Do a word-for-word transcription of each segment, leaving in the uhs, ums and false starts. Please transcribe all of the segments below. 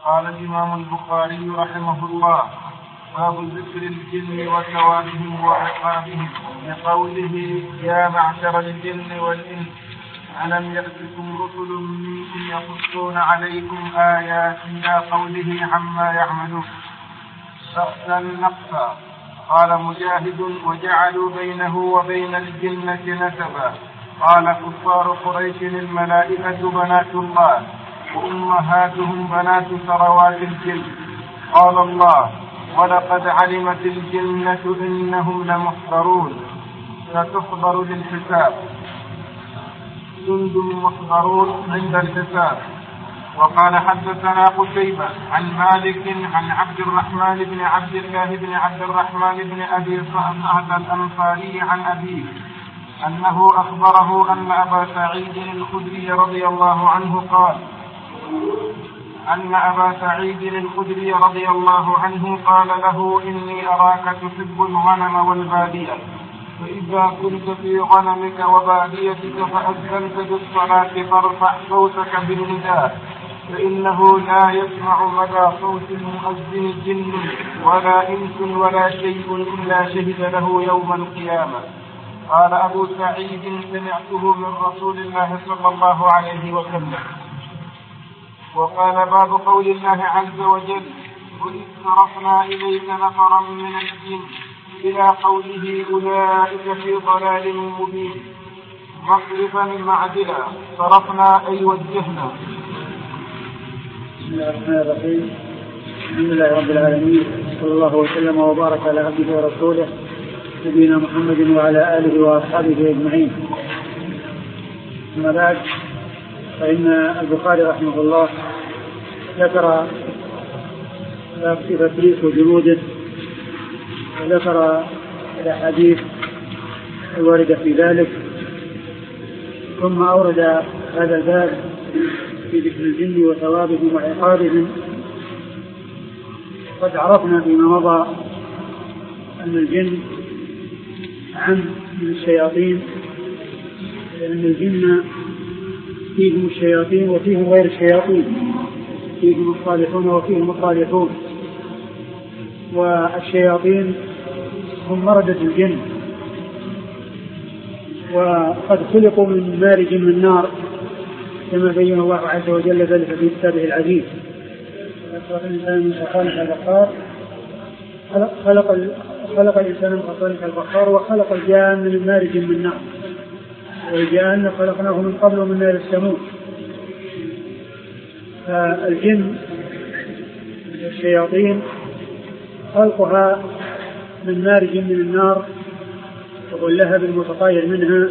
قال الإمام البخاري رحمه الله: باب ذكر الجن وثوابهم وعقابهم، لقوله: يا معشر الجن والإنس ألم يأتكم رسل منكم يقصون عليكم آيات، إلى قوله عما يعملون. بأسا نقصا. قال مجاهد: وجعلوا بينه وبين الجنة نسبا. قال كفار قريش: الملائكة بنات الله وأمهاتهم بنات ثروات الجن. قال الله: ولقد علمت الجنة إنهم لمحضرون، فتحضر للحساب، جند محضرون عند الحساب. وقال حدثنا قتيبة عن مالك عن عبد الرحمن بن عبد الله بن عبد الرحمن بن أبي سعد الأنصاري عن أبيه أنه أخبره أن أبا سعيد الخدري رضي الله عنه قال أن أبا سعيد الخدري رضي الله عنه قال له: إني أراك تحب الغنم والبادية، فإذا كنت في غنمك وباديتك فأذنت بالصلاة فارفع صوتك بالنداء، فإنه لا يسمع مدى صوت المؤذن جن ولا إنس ولا شيء إلا شهد له يوم القيامة. قال أبو سعيد: سمعته من رسول الله صلى الله عليه وسلم. وقال: باب قول الله عز وجل: وإذ صرفنا إليك نفرا من الجن، إلى قوله: أولئك في ضلال مبين. مصرفا معدلا، صرفنا أي وجهنا. بسم الله الرحمن الرحيم. الحمد لله رب العالمين، صلى الله وسلم وبارك على عبده ورسوله نبينا محمد وعلى آله وأصحابه أجمعين. أما بعد، فإن البخاري رحمه الله ذكر صفة وجنوده، وذكر الأحاديث الواردة في ذلك، ثم أورد هذا الباب في ذكر الجن وثوابهم وعقابهم. قد عرفنا فيما مضى أن الجن عام من الشياطين، لأن الجن فيهم الشياطين وفيهم غير الشياطين، فيهم الصالحون وفيهم الصالحون. والشياطين هم مردة الجن، وقد خلقوا من مارج من نار، كما بين الله عز وجل ذلك في كتابه العزيز. خلق الإنسان من صلصال كالفخار، خلق خلق الإنسان من صلصال كالفخار، وخلق الجان من مارج من نار، والجان خلقناه من قبل من نار السموم. فالجن الشياطين خلقها من مارج من النار وغلها المتطاير منها.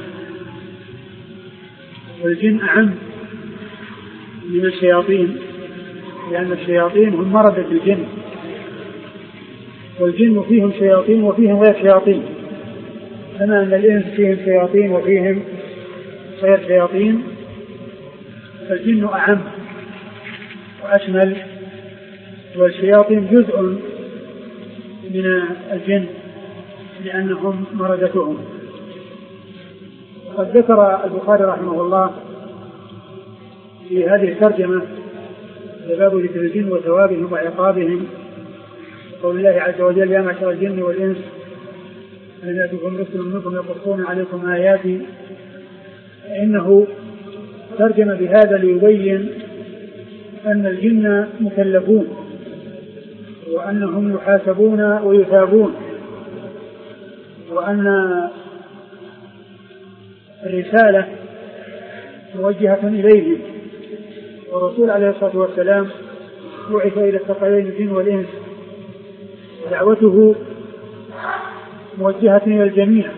والجن أعم من الشياطين، لأن الشياطين هم مردة الجن، والجن فيهم شياطين وفيهم غير شياطين، كما أن الإنس فيهم شياطين وفيهم غير شياطين. فالجن أعم وأشمل، والشياطين جزء من الجن لأنهم مردتهم. وقد ذكر البخاري رحمه الله في هذه الترجمة باب ذكر الجن وثوابهم وعقابهم، قول الله عز وجل: يا معشر الجن والإنس ألم يأتكم رسل منكم يقصون عليكم آياتي. إنه ترجم بهذا ليبين أن الجن مكلفون، وأنهم يحاسبون ويثابون، وأن الرسالة موجهة إليهم. والرسول عليه الصلاة والسلام بعث إلى الثقلين الجن والإنس، ودعوته موجهة إلى الجميع،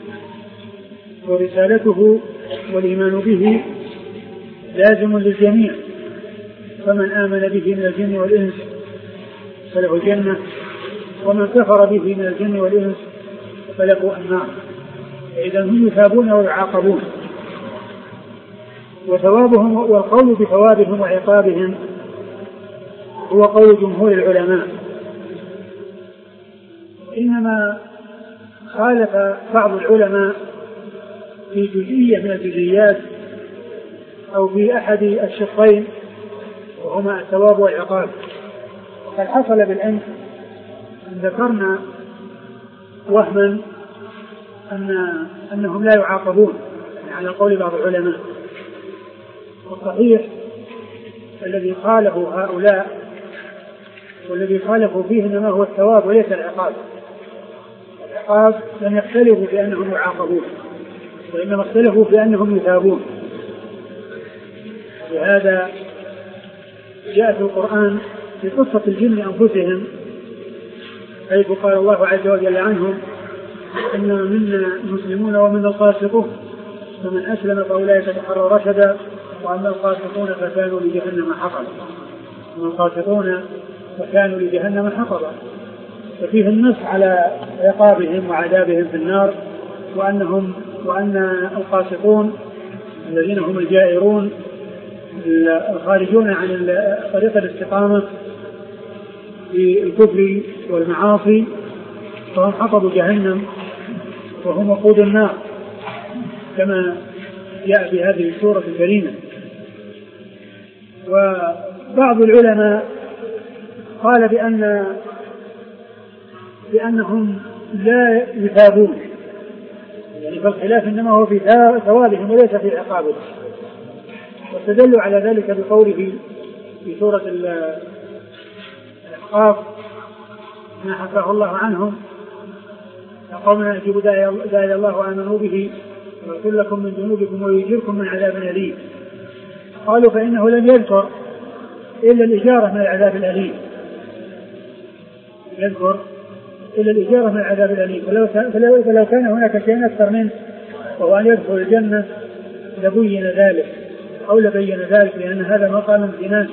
ورسالته والإيمان به لازم للجميع. فمن آمن به من الجن والإنس فله الجنة، ومن كفر به من الجن والإنس فله النار. إذن هم يثابون ويعاقبون. وثوابهم، والقول بثوابهم وعقابهم هو قول جمهور العلماء، إنما خالف بعض العلماء في جزئية من الجزئيات أو في أحد الشقين، وهما الثواب والعقاب. وقد حصل بالأمس أن ذكرنا وهما أن أنهم لا يعاقبون يعني على قول بعض العلماء، والصحيح الذي قاله هؤلاء والذي خالفوا فيه إنما هو الثواب وليس العقاب. العقاب لم يختلفوا بأنهم يعاقبون، وإنما اختلفوا بأنهم يثابون. لهذا جاء في القرآن في قصة الجن أنفسهم، حيث قال الله عز وجل عنهم: إنما منا المسلمون ومنا القاسطون فمن أسلم فأولئك تحروا رشدا وأما القاسطون فكانوا لجهنم حطبا. وأما القاسطون فكانوا لجهنم حطبا. ففيه النص على عقابهم وعذابهم في النار، وأنهم وأن القاسطون الذين هم الجائرون الخارجون عن طريق الاستقامة في الكفر والمعاصي فهم حطب جهنم وهم وقود النار، كما جاء في هذه السورة الكريمة. وبعض العلماء قال بأن بأنهم لا يثابون، يعني فالخلاف إنما هو في ثوابهم وليس في عقابهم، واستدلوا على ذلك بقوله في سورة الأحقاف ما حكاه الله عنهم: يا قومنا أجيبوا داعي الله وآمنوا به ويغفر لكم من ذنوبكم ويجيركم من عذاب أليم. قالوا فإنه لم يذكر إلا الإجارة من العذاب الأليم، يذكر إلا الإجارة من العذاب الأليم، فلو كان هناك شيء أكثر منه وهو أن يدخل الجنة لبين ذلك أو لبين ذلك، لأن هذا مقام امتنان.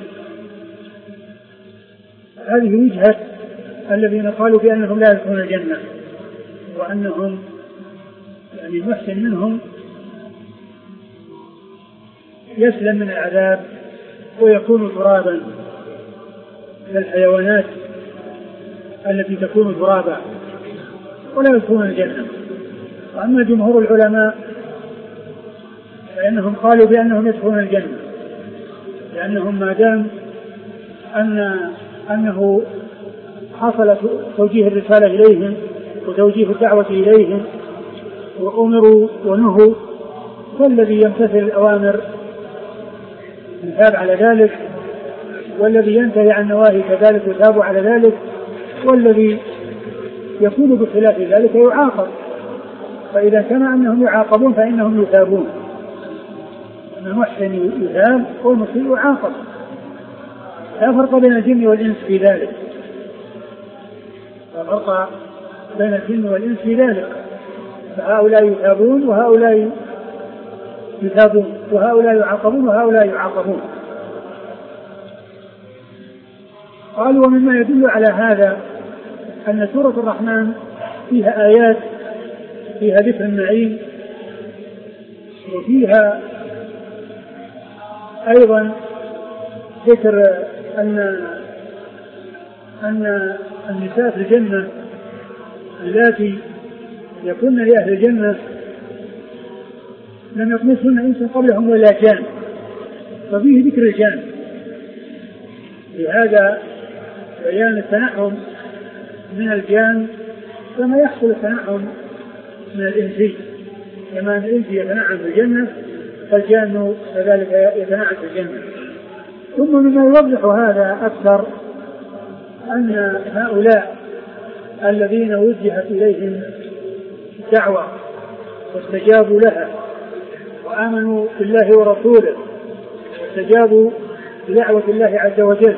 هذه وجهة الذين قالوا بأنهم لا يدخلون الجنة، وأنهم يعني المحسن منهم يسلم من العذاب ويكون ترابا كالحيوانات التي تكون ترابا ولا يدخلون الجنة. وأما جمهور العلماء فإنهم قالوا بأنهم يدخلون الجنة، لأنهم ما دام أن أنه حصل توجيه الرسالة إليهم وتوجيه الدعوة إليهم وأمروا ونهوا، فالذي يمتثل الأوامر يثاب على ذلك، والذي ينتهي عن النواهي كذلك يثاب على ذلك، والذي يكون بخلاف ذلك يعاقب. فإذا كان أنهم يعاقبون فإنهم يثابون، أن المحسن يثاب والمسيء يعاقب. لا فرق بين الجن والإنس في ذلك، لا فرق بين الجن والإنس في ذلك، فهؤلاء يثابون وهؤلاء يثابون، وهؤلاء يعاقبون وهؤلاء يعاقبون. قالوا ومما يدل على هذا أن سورة الرحمن فيها آيات فيها ذكر النعيم، وفيها أيضا ذكر أن أن النساء في الجنة اللاتي يكون لأهل الجنة لم يطمسهن إنس قبلهم ولا جان، ففيه ذكر الجان. لهذا بيان التنعم من الجان كما يحصل التنعم من الإنسي، كما أن الإنسي يتنعم في الجنة فالجان كذلك يتنعم في الجنة. ثم مما يوضح هذا أكثر أن هؤلاء الذين وجهت إليهم الدعوة واستجابوا لها وآمنوا بالله ورسوله واستجابوا بدعوة الله عز وجل،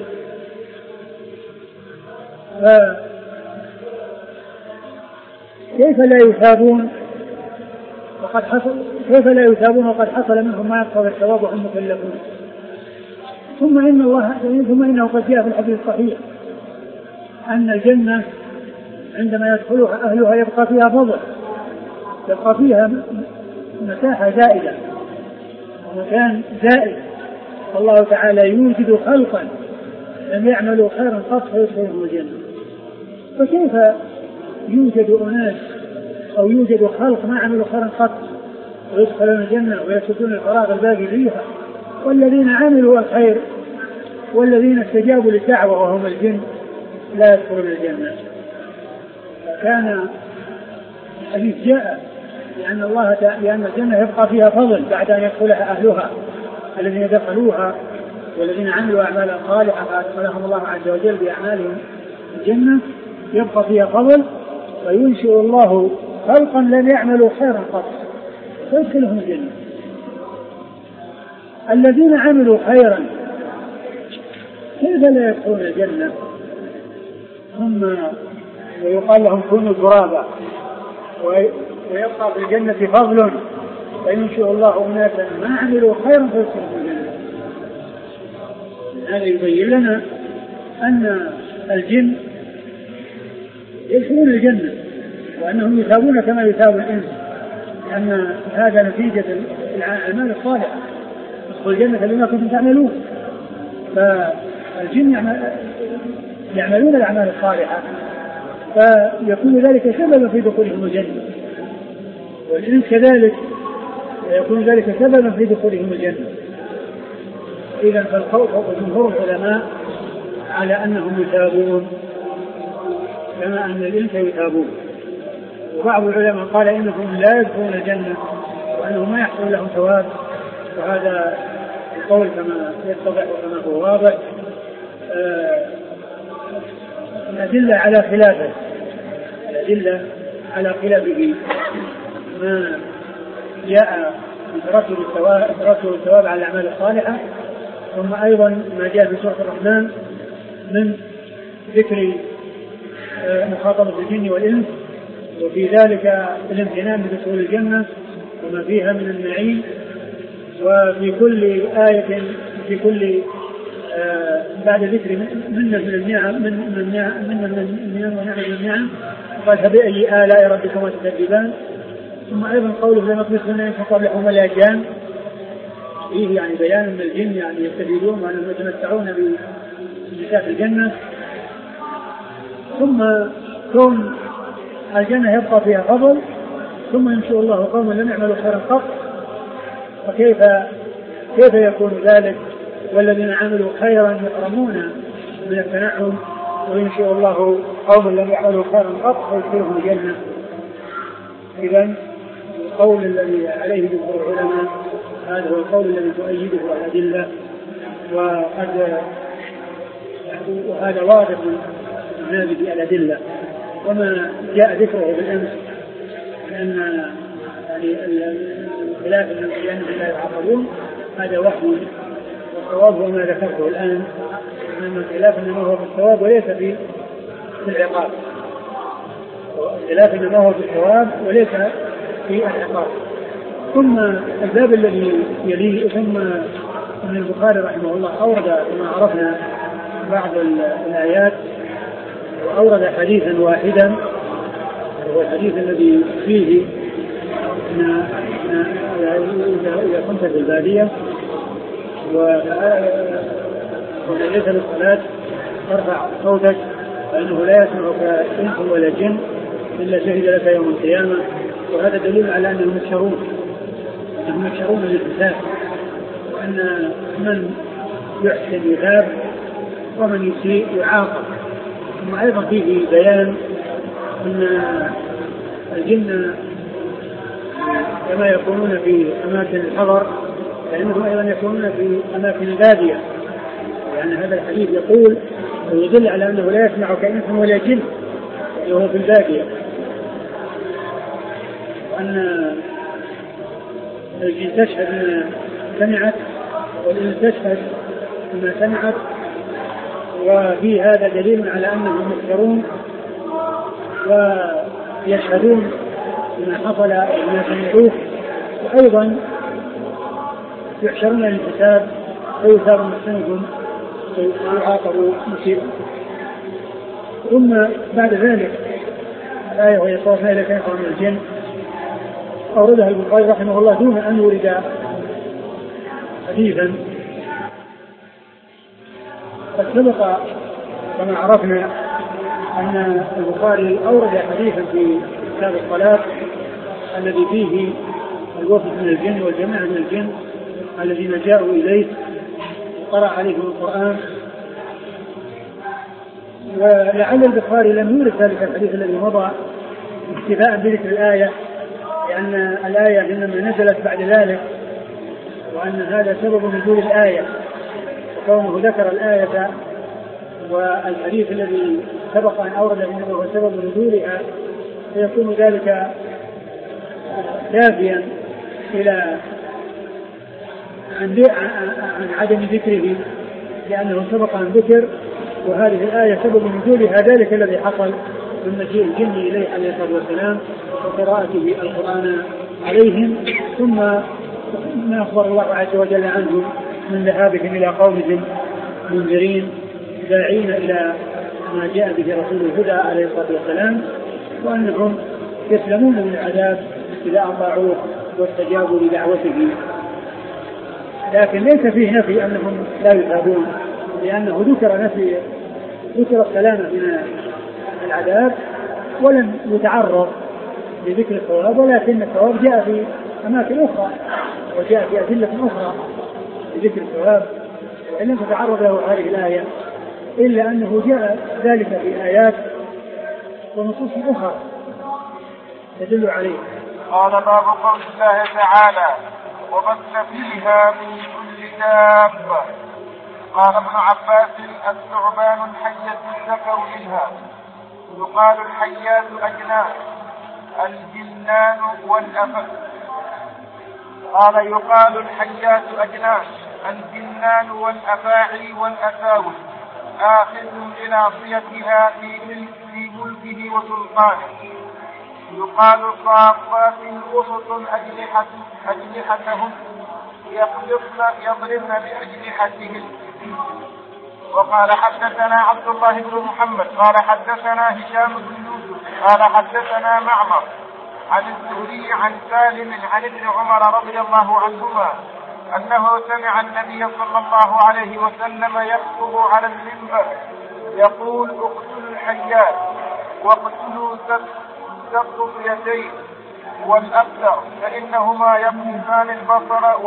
كيف لا يثابون وقد حصل كيف لا يثابون وقد حصل منهم ما يقتضي الثواب وهم مكلفون؟ ثم إن الله ثم إنه قد جاء في الحديث الصحيح أن الجنة عندما يدخلها أهلها يبقى فيها فضل، يبقى فيها مساحة زائدة ومكان زائد، والله تعالى يوجد خلقا لم يعملوا خيرا قط فيدخلهم الجنة. فكيف يوجد أناس أو يوجد خلق ما عملوا خيرا قط ويدخلون الجنة ويسكتون الفراغ الباقي فيها، والذين عملوا الخير والذين استجابوا للدعوة وهم الجن لا يدخلون الجنة. كان الحديث جاء لأن الله لأن الجنة يبقى فيها فضل بعد أن يدخلها أهلها الذين دخلوها والذين عملوا أعمالا صالحة فأدخلهم الله عز وجل بأعمالهم الجنة يبقى فيها فضل وينشئ الله خلقا لم يعملوا خيرا قط فيدخلهم الجنة. الذين عملوا خيرا كيف لا يدخلون الجنة ثم ويقال لهم كونوا ترابا ويبقى في الجنة فضل فينشئ الله أناسا ما عملوا خيرا فيدخلهم الجنة. هذا يبين لنا أن الجن يدخلون الجنة وأنهم يثابون كما يثاب الإنس لأن هذا نتيجة الأعمال الصالحة ادخلوا الجنة بما كنتم تعملون. فالجن يعملون الأعمال الصالحة فيكون ذلك سببا في دخولهم الجنة والإنس كذلك يكون ذلك سببا في دخولهم الجنة. إذا فالخوف جمهور العلماء على أنهم يثابون كما أن الإنس يثابون وبعض العلماء قال إنهم لا يدخلون الجنة وأنهم ما يحصل لهم ثواب وهذا القول كما يتضح وكما هو واضح. آه الأدلة على خلافه الأدلة على خلافه ما جاء ترتب الثواب ترتب الثواب على الأعمال الصالحة ثم أيضا ما جاء في سورة الرحمن من ذكر مخاطبة الجن والإنس وفي ذلك الامتنان بدخول الجنة وما فيها من النعيم. وفي كل آية في كل آه بعد ذكر منا من النعم من من النعم من النعم ونعم من النعم قال فبأي آلاء ربكما تكذبان. ثم أيضا قوله لم يطمثهن إنس قبلهما لا جان فيه يعني بيان أن الجن يعني يستفيدون وأنهم يتمتعون بنساء الجنة. ثم كون الجنة يبقى فيها فضل ثم إن شاء الله قوم لم يعملوا خيرا قط فكيف كيف يكون ذلك والذين عملوا خيرا يكرمون من التنعم وينشئ الله قوم لم يعملوا خيرا قط فيدخلهم الجنة. إذن القول الذي عليه جمهور العلماء هذا هو القول الذي تؤيده الأدلة وهذا وهذا واضح من هذه الأدلة. وما جاء ذكره بالأمس لأن يعني الخلاف لأنهم لا يعاقبون هذا وهم والصواب هو ما ذكرته الآن أن الخلاف إنما هو في الثواب وليس في العقاب. الخلاف إنما هو في الثواب وليس في العقاب. ثم الباب الذي يليه ثم ابن البخاري رحمه الله أورد كما عرفنا بعض الآيات وأورد حديثا واحدا هو الحديث الذي فيه إن إذا كنت في البادية ومن ليس للصلاة ترفع صوتك فإنه لا يسمعك إنس ولا جن إلا شهد لك يوم القيامة. وهذا دليل على أنهم يشرون أنهم يشرون للحساب وأن من يحسن يثاب ومن يسيء يعاقب. ثم أيضا فيه بيان أن الجن كما يكونون في أماكن الحضر فإنهم أيضا يكونون في أماكن البادية لأن يعني هذا الحديث يقول ويدل على أنه لا يسمع كإنس ولا جن وهو في البادية وأن الجن تشهد ما سمعت والإنس تشهد ما سمعت. وفي هذا دليل على أنهم مخبرون ويشهدون بما حصل وما سمعوه وأيضا يحشرون للحساب ويثاب محسنهم ويعاقبوا مسيئهم. ثم بعد ذلك الآية وهي صورنا إلى كيف من الجن أوردها البخاري رحمه الله دون أن يورد حديثا. قد سبق كما عرفنا أن البخاري أورد حديثا في كتاب الصلاة الذي فيه الوفد من الجن والجماعة من الجن الذين جاءوا إليه وقرأ عليهم القرآن ولعل البخاري لم يورد ذلك الحديث الذي مضى اكتفاء بذكر الآية، لأن الآية إنما نزلت بعد ذلك، وأن هذا سبب نزول الآية، وكونه ذكر الآية والحديث الذي سبق أن أورد أنه هو سبب نزولها فيكون ذلك دافيا إلى عن عدم ذكره، لأنه سبق أن ذكر، وهذه الآية سبب نزولها ذلك الذي حصل من مجيء الجن إليه عليه الصلاة والسلام وقراءته القرآن عليهم، ثم ما أخبر الله عز وجل عنهم من ذهابهم إلى قومهم منذرين داعين إلى ما جاء به رسول الهدى عليه الصلاة والسلام، وأنهم يسلمون من العذاب إذا أطاعوه واستجابوا لدعوته. لكن ليس فيه نفي أنهم لا يثابون، لأنه ذكر نفي ذكر السلامة من العذاب ولم يتعرض لذكر الثواب، ولكن الثواب جاء في أماكن أخرى وجاء في أدلة أخرى لذكر الثواب، وإن لم تتعرض له هذه الآية، إلا أنه جاء ذلك في آيات ونصوص أخرى تدل عليه. قال باب قول الله تعالى وبث فيها من كل دابة. قال ابن عباس الثعبان الحية ذكر منها، يقال الحيات أجناس الجنان والأفاعي. قال يقال الحيات أجناس الجنان والأفاعي والأساوي آخذ بناصيتها في ملكه وسلطانه. يقال صافات وسط أجنحة أجنحتهم يضربن بأجنحتهم. وقال حدثنا عبد الله بن محمد قال حدثنا هشام بن يوسف قال حدثنا معمر عن الزهري عن سالم عن ابن عمر رضي الله عنهما أنه سمع النبي صلى الله عليه وسلم يخطب على المنبر يقول اقتلوا الحيات واقتلوا الضبيتين والأبتر فإنهما يقذفان البصر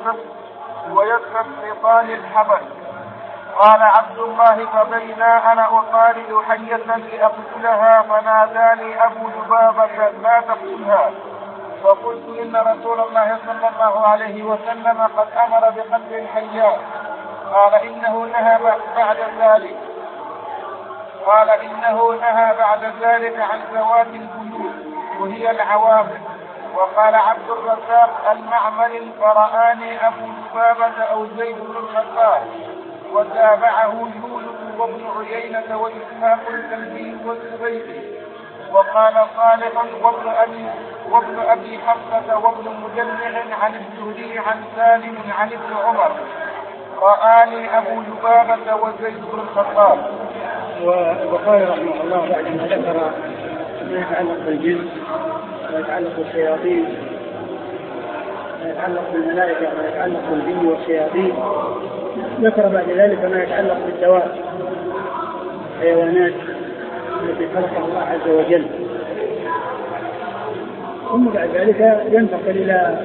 ويستسقطان الحبل. قال عبد الله فبينا أنا أطارد حية لأقتلها فناداني أبو لبابة لا تقتلها، فقلت إن رسول الله صلى الله عليه وسلم قد أمر بقتل الحيات. قال إنه نهى بعد ذلك قال إنه نهى بعد ذلك عن ذوات البيوت وهي العوافر. وقال عبد الرزاق المعمل فرآني أبو لبابة أو زيد بن الخطاب، وتابعه يونس وابن عيينة وإسحاق الكلبي والزبيدي. وقال صالح وابن أبي وابن أبي حفصة وابن مجمع عن الزهري عن سالم عن ابن عمر رآني أبو لبابة وزيد بن الخطاب. وقال رحمه الله بعد ما ذكر ما يتعلق بالجن ويتعلق بالشياطين ويتعلق بالملائكة ويتعلق بالجن والشياطين، ذكر بعد ذلك ما يتعلق بالدواب الحيوانات التي خلقها الله عز وجل. ثم بعد ذلك ينتقل إلى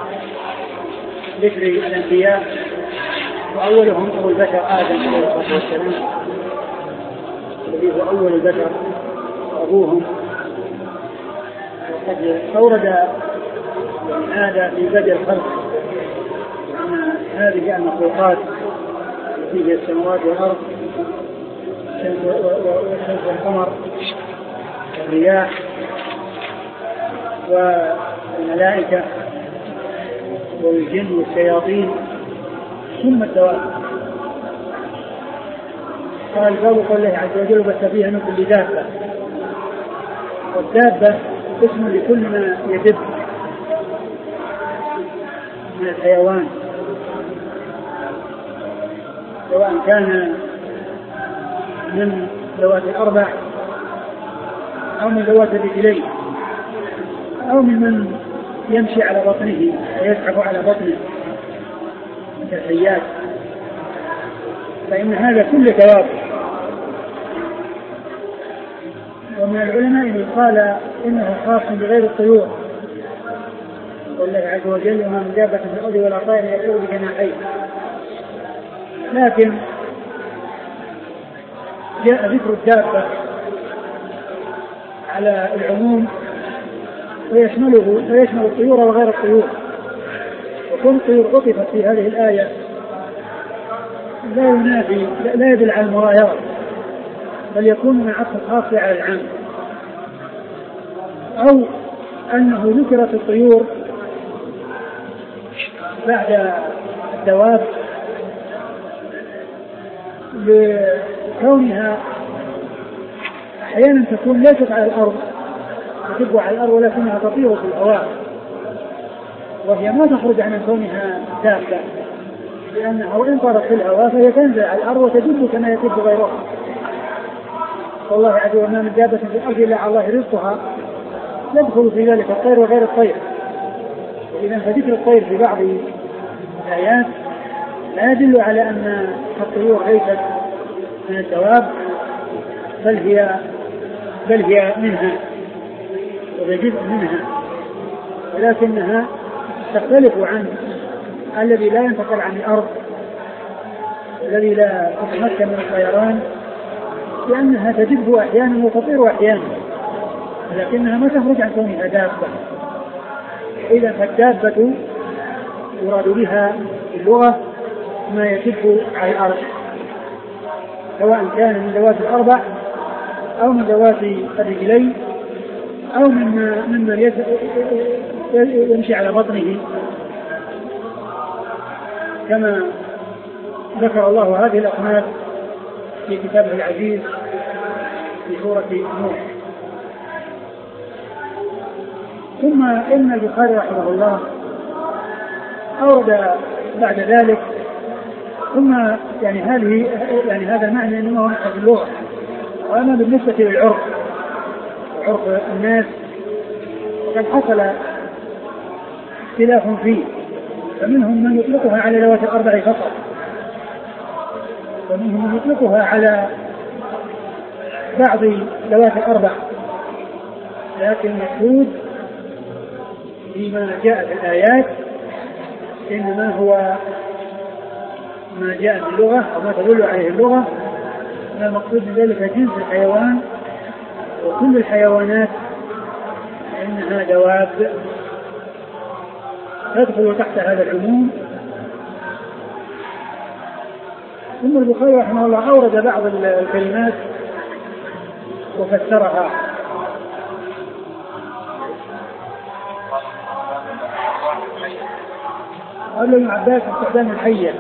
ذكر الأنبياء، وأولهم أبو البشر آدم عليه الصلاة والسلام الذي هو أول البشر وأبوهم. وقد أورد هذا في بدء الخلق أن هذه المخلوقات التي هي السماوات والأرض والشمس والقمر والرياح والملائكة والجن والشياطين ثم الدواب. قال باب قول الله عز وجل بث فيها من كل دابة. والدابة اسم لكل ما يدب من الحيوان، سواء كان من ذوات الأربع أو من ذوات الرجلين أو من من يمشي على بطنه ويزحف على بطنه كالحيات، فإن هذا كل دواب. ومن العلماء من قال إنه خاص بغير الطيور، والله عز وجل وما من دابة في الأرض ولا طائر يطير بجناحيه. لكن جاء ذكر الدابة على العموم ويشمله ويشمل الطيور وغير الطيور، وكل الطيور عطفت في هذه الآية لا ينافي لا يدل على المغايرة، بل يكون من عطف الخاص على العام، أو أنه ذكرت الطيور بعد الدواب لكونها أحيانا تكون ليست على الأرض تدب على الأرض ولكنها تطير في الهواء، وهي ما تخرج عن كونها دابة، لأنها وإن طارت في الهواء فهي تنزل على الأرض وتدب كما يدب غيرها. والله عز وجل ما من دابة في الأرض إلا على الله رزقها، يدخل في ذلك الطير وغير الطير. إذا فذكر الطير في بعض الآيات لا يدل على أن الطيور ليست من الدواب، بل هي بل هي منها وهي جزء منها، ولكنها تختلف عن الذي لا ينتقل عن الأرض، الذي لا يتمكن من الطيران، لأنها تدب أحيانا وتطير أحيانا، لكنها ما تخرج عن كونها دابة. إذا فالدابة يراد بها اللغة ما يدب على الأرض، سواء كان من ذوات الأربع أو من ذوات الرجلين أو مما ممن يمشي على بطنه، كما ذكر الله هذه الأصناف في كتابه العزيز في سورة نوح. ثم إن البخاري رحمه الله أورد بعد ذلك ثم يعني هذه يعني هذا المعنى إنما هو في اللغة، وأما بالنسبة للعرف عرف الناس قد حصل اختلاف فيه، فمنهم من يطلقها على ذوات الأربع فقط، ومنهم من يطلقها على بعض ذوات الأربع، لكن المقصود فيما جاء في الآيات إنما هو ما جاء في اللغة أو ما تدل عليه اللغة، ما المقصود بذلك جنس الحيوان، وكل الحيوانات إنها دواب تدخل تحت هذا العموم. ثم البخاري رحمه الله أورد بعض الكلمات وفسرها. قال ابن عباس استخدام الحية،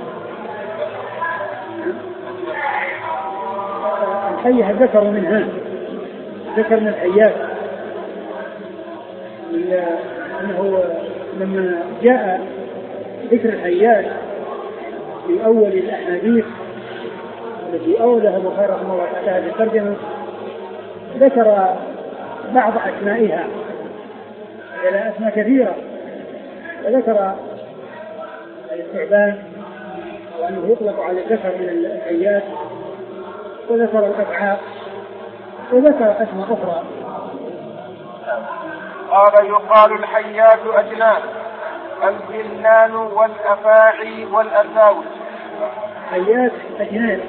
الحية ذكر منها ذكر من الحيات، أنه لما جاء ذكر الحيات في أول الأحاديث التي أوردها البخاري رحمه الله تعالى في الترجمة ذكر بعض أسمائها إلى أسماء كثيرة، وذكر الثعبان وأنه يطلق على الذكر من الحيات، وذكر الأفعاء، وذكر أسماء أخرى. قال يقال الحيات أجناس الجنان والأفاعي والأساوي. حيات أجناس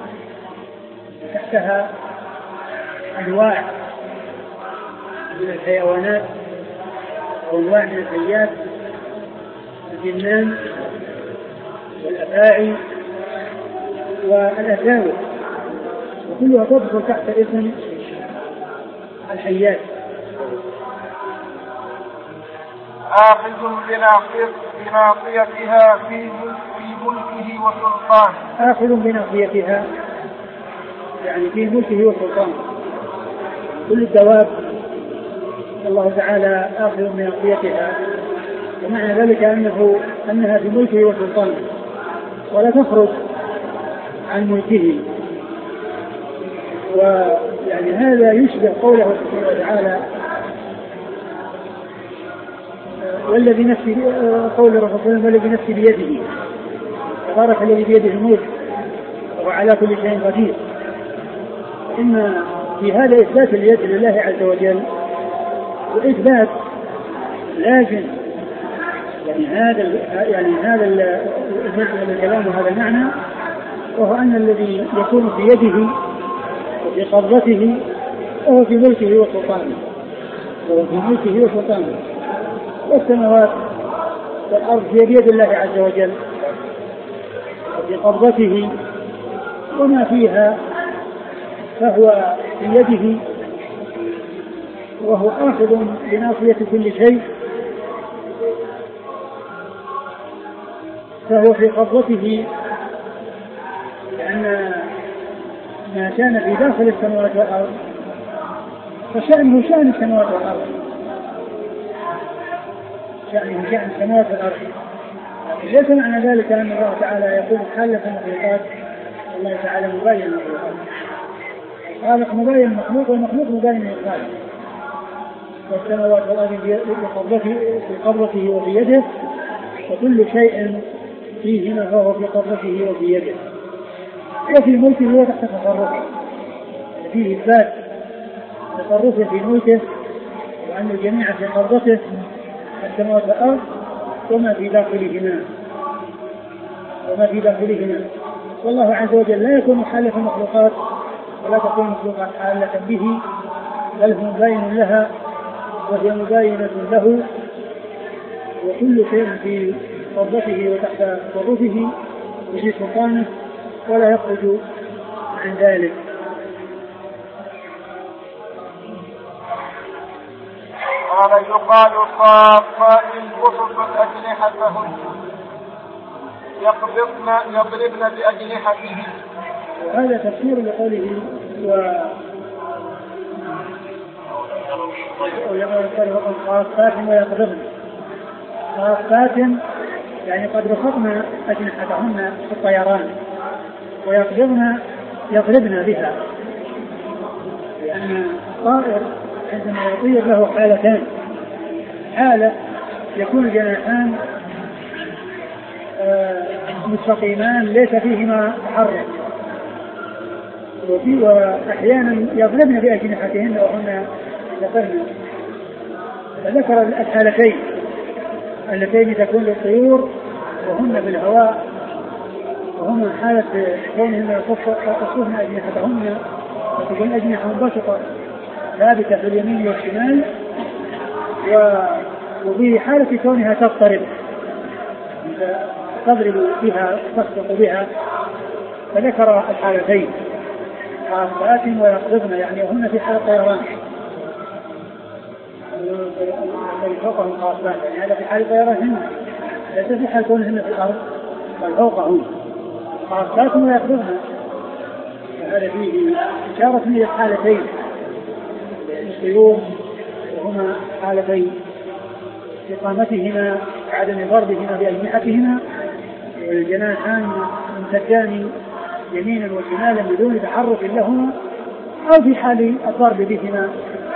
تحتها أنواع من الحيوانات أو أنواع من الحيات، الجنان والأفاعي والأساوي، وكلها تدخل تحت اسم الحيات. آخذ بناصيتها في ملكه وسلطانه. آخذ بناصيتها يعني في ملكه وسلطانه، كل الدواب الله تعالى آخذ بناصيتها، ومعنى ذلك أنه أنها في ملكه وسلطانه ولا تخرج عن ملكه. ويعني هذا يشبه قوله سبحانه وتعالى والذي نفسي قول الرسول صلى الله عليه وسلم والذي نفسي بيده، تبارك الذي بيده الملك وهو على كل شيء قدير. إن في هذا إثبات اليد لله عز وجل، وإثبات لازم يعني هذا يعني هذا المعنى الكلام وهذا المعنى، وهو أن الذي يكون في يده وفي قبضته وهو في ملكه وسلطانه وهو في ملكه وسلطانه. والسماوات والأرض هي بيد الله عز وجل وفي قبضته، وما فيها فهو في يده، وهو آخذ بناصية كل شيء، فهو في قبضته، لأن ما كان في داخل السماوات والأرض فشأنه شأن السماوات والأرض، شأنه شأن السماوات والأرض. ليس معنى ذلك أن الله تعالى يكون حالة المخلوقات، الله تعالى مباين المخلوقات، خالق مباين المخلوق والمخلوق مباين الخالق. والسماوات والأرض في قبضته وفي يده، وكل شيء فيهما فهو في قبضته وفي يده وفي ملكه وتحت تصرفه. فيه إثبات تصرفه في ملكه، وأن الجميع في قبضته السماوات والأرض وما في داخلهما وما في داخلهما والله عز وجل لا يكون حالة المخلوقات ولا تكون المخلوقات حالة به، بل هو مباين لها وهي مباينة له، وكل شيء في قبضته وتحت تصرفه وفي سلطانه ولا يخرج عن ذلك. قال يقال صافات بسطت أجنحتهن يقبضن يضربن بأجنحتهن. هذا تفسير لقوله و صافات ويقبضن. صافات يعني قد بسطن أجنحتهن في الطيران، ويقبضن يضربن بها، لأن الطائر عندما يطير له حالتان: حالة يكون الجناحان مستقيمان ليس فيهما تحرك، وأحيانا يضربن بأجنحتهن وهن يطرن. فذكر الحالتين اللتين تكون للطيور وهن في الهواء، وهما حالة كونهن يقصفن أجنحتهن وتكون أجنحة منبسطة ثابتة في اليمين والشمال، وفي حالة كونها تضطرب تضرب بها تسقط بها. فذكر الحالتين خاصات ويقبضن، يعني هن في حالة طيران الذي فوقهم خاصات، يعني هذا في حالة طيران، ليس في حال كونهن في الأرض بل فوقهم خاصات ويقبضن. فهذا فيه إشارة إلى الحالتين الطيور، وهما حالتين إقامتهما وعدم ضربهما بأجنحتهما، والجناحان ممتدان يمينا وشمالا بدون تحرك لهما، أو في حال الضرب بهما.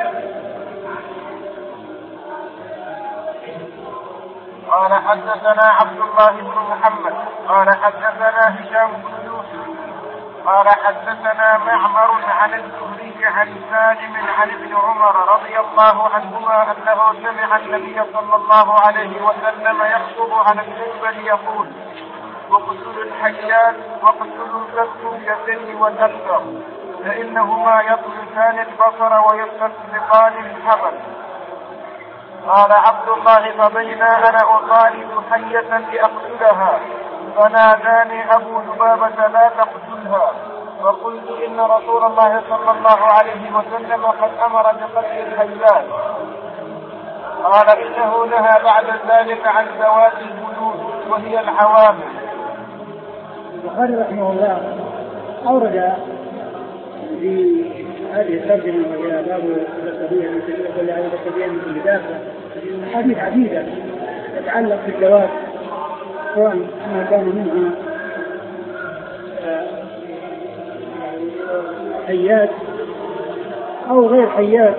قال حدثنا عبد الله بن محمد قال حدثنا هشام بن يوسف قال حدثنا معمر عن الزهري عن سالم عن ابن عمر رضي الله عنهما أنه سمع النبي صلى الله عليه وسلم يخطب على المنبر يقول: واقتلوا الحيات واقتلوا الكسر والأبتر فإنهما يطمسان البصر ويستسبقان الحبل. قال عبد الله: فبينا أنا أطالب حية لأقتلها فناداني أبو لبابة: لا تقتلها. فقلت: إن رسول الله صلى الله عليه وسلم قد أمر بقتل الحيات. قال: إنه نهى بعد ذلك عن ذوات البيوت وهي العوامل. البخاري رحمه الله أورد في هذه الترجمة وهي باب التسبيح من كل هذه التسبيح من كل دافع حديث عديدة تتعلق بالذوات، سواء ما كان منها حيات أو غير حيات،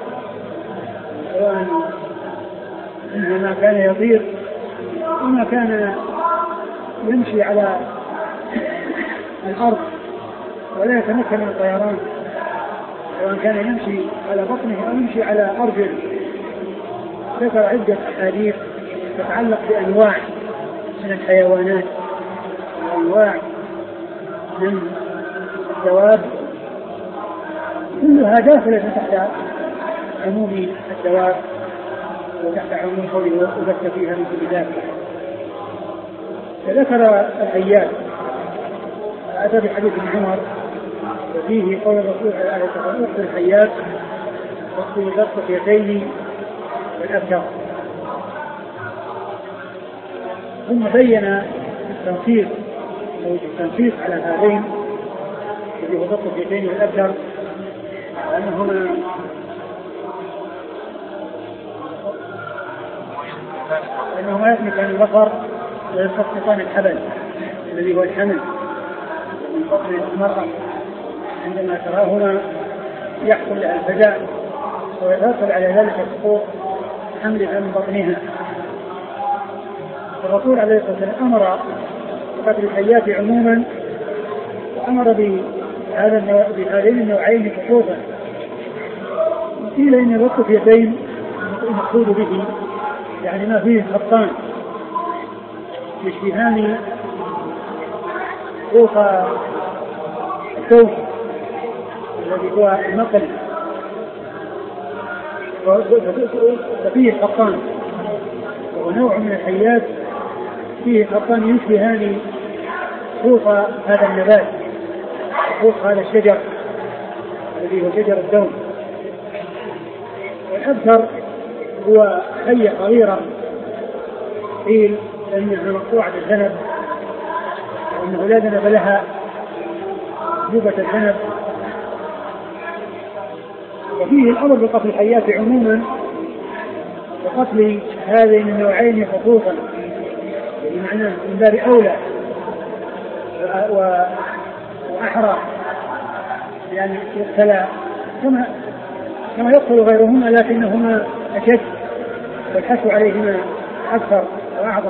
سواء منها ما كان يطير وما كان يمشي على الأرض ولا يتمكن من الطيران، سواء كان يمشي على بطنه أو يمشي على أرجل. ذكر عدة أحاديث تتعلق بأنواع من الحيوانات وأنواع من الدواب كلها داخلة تحت عموم الدواب وتحت عموم قوله وبث فيها من كل دابة. فذكر الحيات أتى بحديث ابن عمر وفيه قول الرسول عليه الصلاة والسلام اغسل الحيات واغسل ضرس اليدين والأبكار. ثم بين التنصيص أو التنصيص على هذين الذي هو ضرس اليدين والأبكار أنهما أنهما يثبتان البصر ويسقطان الحبل الذي هو الحمل من بطن المرأة عندما تراهما يحصل لها الفزع ويحصل على ذلك سقوط حملها من بطنها. الرسول عليه الصلاة والسلام أمر بقتل الحيات عموما وأمر بهذا بهذين النوعين خصوصا. قيل إن الربط في يدين المقصود به يعني ما فيه خطان يشبهان فوق الثوب الذي هو النقل ففيه خطان وهو نوع من الحيات فيه خطان يشبهان فوق هذا النبات فوق هذا الشجر الذي هو شجر الدوم. والأبتر هو حية صغيرة قيل أنها مقطوعة الذنب وأنه لا ذنب لها جوبة الذنب. وفيه الأمر بقتل الحيات عموما وقتل هذين النوعين خصوصا بمعنى من باب أولى وأحرى يعني يقتلى كما كما يقتل غيرهما لكنهما أشد والحث عليهما أكثر وأعظم.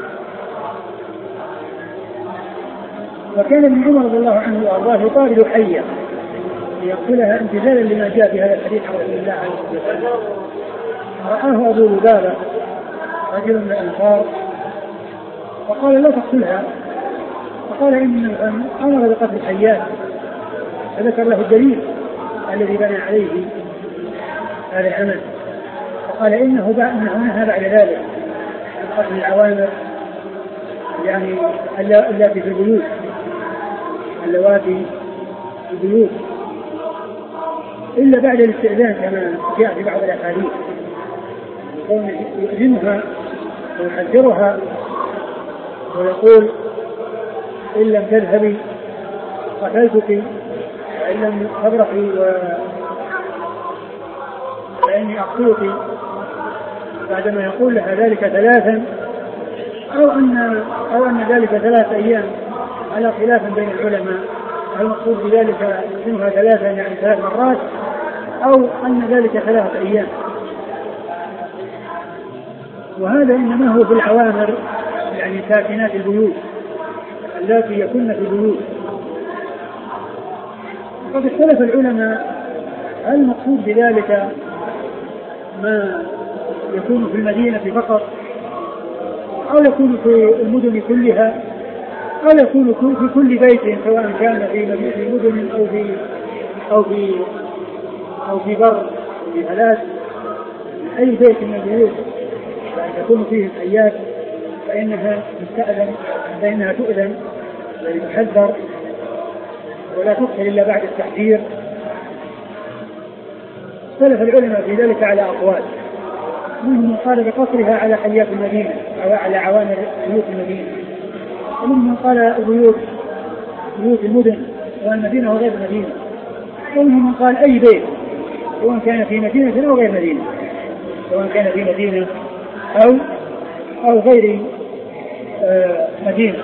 وكان ابن عمر رضي الله عنه وأرضاه يطارد حية ليقتلها امتثالا لما جاء في هذا الحديث عن رسول الله عليه الصلاة والسلام. رآه أبو لبابة رجل من الأنصار فقال لا تقتلها فقال إن أمر بقتل الحيات فذكر له الدليل الذي بنى عليه هذا العمل فقال إنه نهى بعد ذلك عن قتل العوامر يعني اللاتي في البيوت اللواتي في البيوت إلا بعد الاستئذان كما جاء في بعض الأحاديث يقول يؤذنها ويحذرها ويقول إن لم تذهبي قتلتك وإن لم تبرحي فإني أقتلك بعدما يقول لها ذلك ثلاثا أو أن أو أن ذلك ثلاث أيام على خلاف بين العلماء المقصود بذلك سنها ثلاثا يعني ثلاث مرات أو أن ذلك ثلاثة أيام. وهذا إنما هو في العوامر يعني ساكنات البيوت التي يكن في البيوت. وقد اختلف العلماء هل المقصود بذلك ما يكون في المدينة فقط أو يكون في المدن كلها أو يكون في كل بيت سواء كان في مدن أو في أو في أو في بر أو في هلاك أي بيت من البيوت يكون فيه الحيات فإنها تستأذن فإنها تؤذن وتحذر ولا تقتل إلا بعد التحذير. اختلف العلماء في ذلك على أقوال منهم من قال بقصرها على حيات المدينة أو على عوامر بيوت المدينة ومنهم من قال بيوت بيوت المدن والمدينة وغير المدينة ومنهم من قال أي بيت سواء كان في مدينة أو غير مدينة سواء كان في مدينة أو أو غير آه مدينة.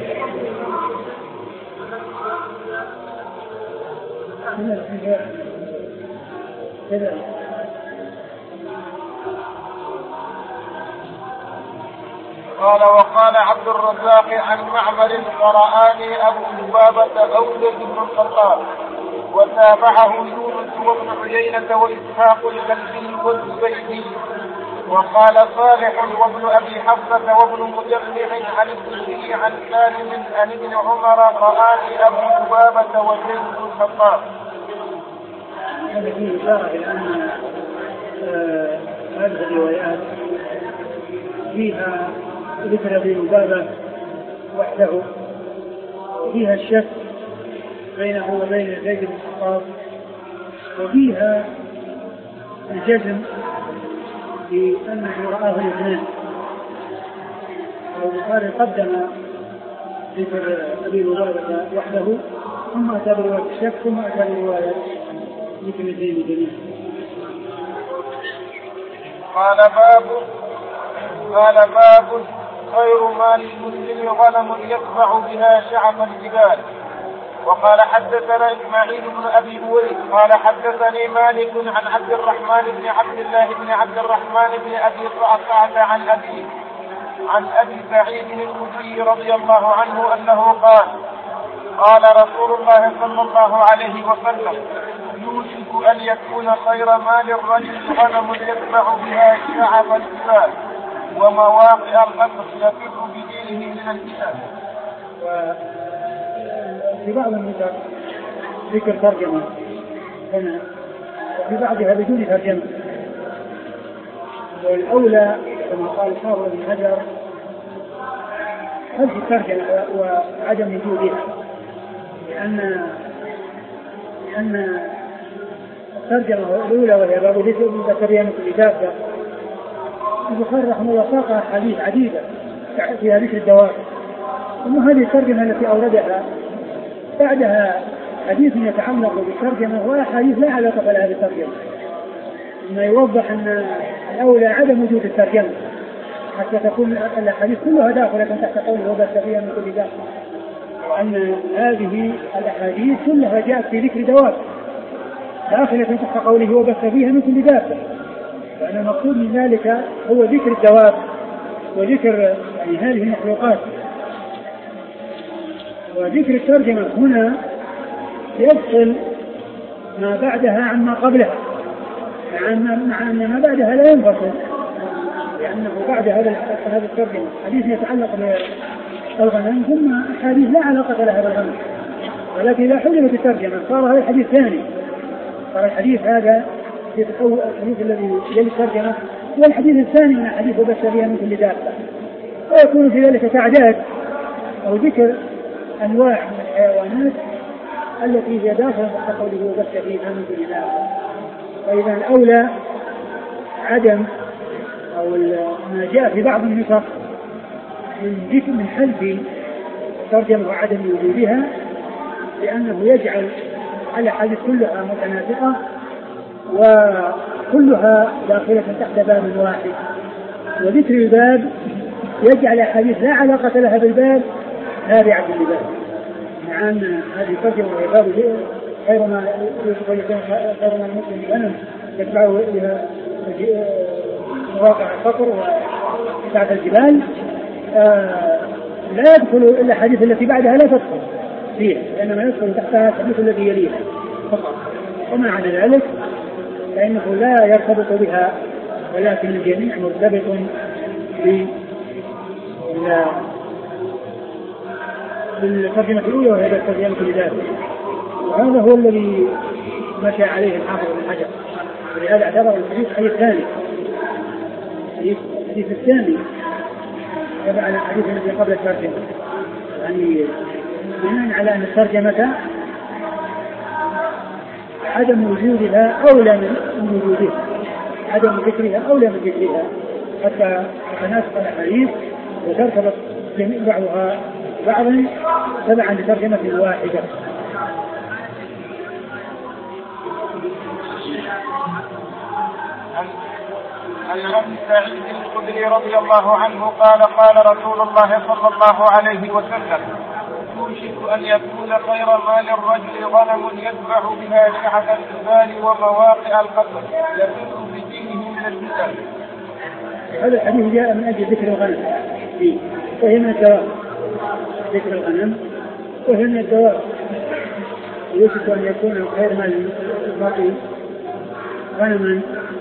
قال وقال عبد الرزاق عن معمر ورآني أبو لبابة أولد بن الخطاب وتابعه يونس وابن عيينة وإسحاق الكلبي والزبيدي. وقال صالح وابن أبي حفصة وابن مجرح عن الزهري عن سالم عن ابن عمر رآني أبو لبابة وزيد بن الخطاب. هذا فيه إشارة إلى أن آه هذه الروايات فيها ذكر أبي لبابة وحده، وفيها الشك بينه وبين زيد بن الخطاب، وفيها الجزم بأنه رآه الاثنان. والبخاري قدم ذكر أبي لبابة وحده ثم أتى برواية الشك ثم أتى برواية ذكر الدين الجميل. قال باب قال باب خير مال المسلم غنم يتبع بها شعب الجبال. وقال حدثنا إسماعيل بن أبي بويس قال حدثني مالك عن عبد الرحمن بن عبد الله بن عبد الرحمن بن أبي صعصعة عن أبي عن أبي سعيد الخدري رضي الله عنه أنه قال قال رسول الله صلى الله عليه وسلم يوشك أن يكون خير مال الرجل غنم يتبع بها شعب الجبال ومواقع القصر يفر بدينه من الكتاب. وفي بعض النسخ ذكر ترجمة هنا وفي بعضها بدون ترجمة، والأولى كما قال حافظ بن حجر حذف الترجمة وعدم وجودها، لأن لأن الترجمة الأولى وهي باب ذكر تبيان كل دابة. البخاري رحمه الله ساق حديث عديدة فيها ذكر الدواب، ثم هذه الترجمة التي أوردها بعدها حديث يتعلق بالترجمة وأحاديث لا علاقة لها بالترجمة، ما يوضح أن الأولى عدم وجود الترجمة حتى تكون الأحاديث كلها داخلة تحت قوله وبث فيها من كل دابة، وأن هذه الأحاديث كلها جاءت في ذكر دواب داخلة تحت قوله وبث فيها من كل دابة، فأن المقصود من ذلك هو ذكر الدواب وذكر يعني هذه المخلوقات. وذكر الترجمة هنا يفصل ما بعدها عما قبلها، مع أن ما بعدها لا ينفصل، لأنه بعد هذا هذا الترجمة حديث يتعلق بالغنم ثم حديث لا علاقة لها بالغنم، ولكن إذا حذفت الترجمة صار هذا الحديث ثاني، صار الحديث هذا يتحول الحديث الذي يلي الترجمة هو الحديث الثاني من الحديث وبث فيها من كل دابة، ويكون في ذلك تعداد أو ذكر أنواع من الحيوانات التي هي داخلة تحت قوله وبث فيها من كل دابة. فإذا الأولى عدم أو ما جاء في بعض النسخ من ذكر من حذف ترجمة وعدم وجودها، لأنه يجعل الأحاديث كلها متناسقة وكلها داخلة تحت باب واحد، وذكر الباب يجعل الأحاديث لا علاقة لها بالباب تابعة للباب، مع أن هذه الترجمة وهي باب خير ما يوسف يكون خير ما المسلم غنم يتبعه إلى مواقع الفقر وسعة الجبال، آه لا يدخل إلا الحديث التي بعدها لا تدخل فيها، لأنما يدخل تحتها الحديث الذي يليها فقط، وما عدا ذلك فإنه لا يرتبط بها، ولكن الجميع مرتبط بالترجمة الأولى وهي الترجمة لذاته، وهذا هو الذي مشى عليه الحافظ بن حجر، ولهذا اعتبر الحديث حديث ثاني، الحديث الثاني تبع الحديث الذي قبل الترجمة، يعني بناء على أن الترجمة عدم وجودها أولى من وجودها، عدم ذكرها أولى من ذكرها، حتى تتناسق الأحاديث وترتبط بعضها بعضا تبعا لترجمة واحدة. عن أبي سعيد الخدري رضي الله عنه قال قال رسول الله صلى الله عليه وسلم يوشك أن يكون خير مال الرجل غنم يتبع بها شعب الجبال ومواقع القصر يفر بدينه من الفتن. هذا الحديث جاء من أجل ذكر الغنم فيه، وهي من الدواب، ذكر الغنم وهي من الدواب. يوشك أن يكون خير مال الرجل غنما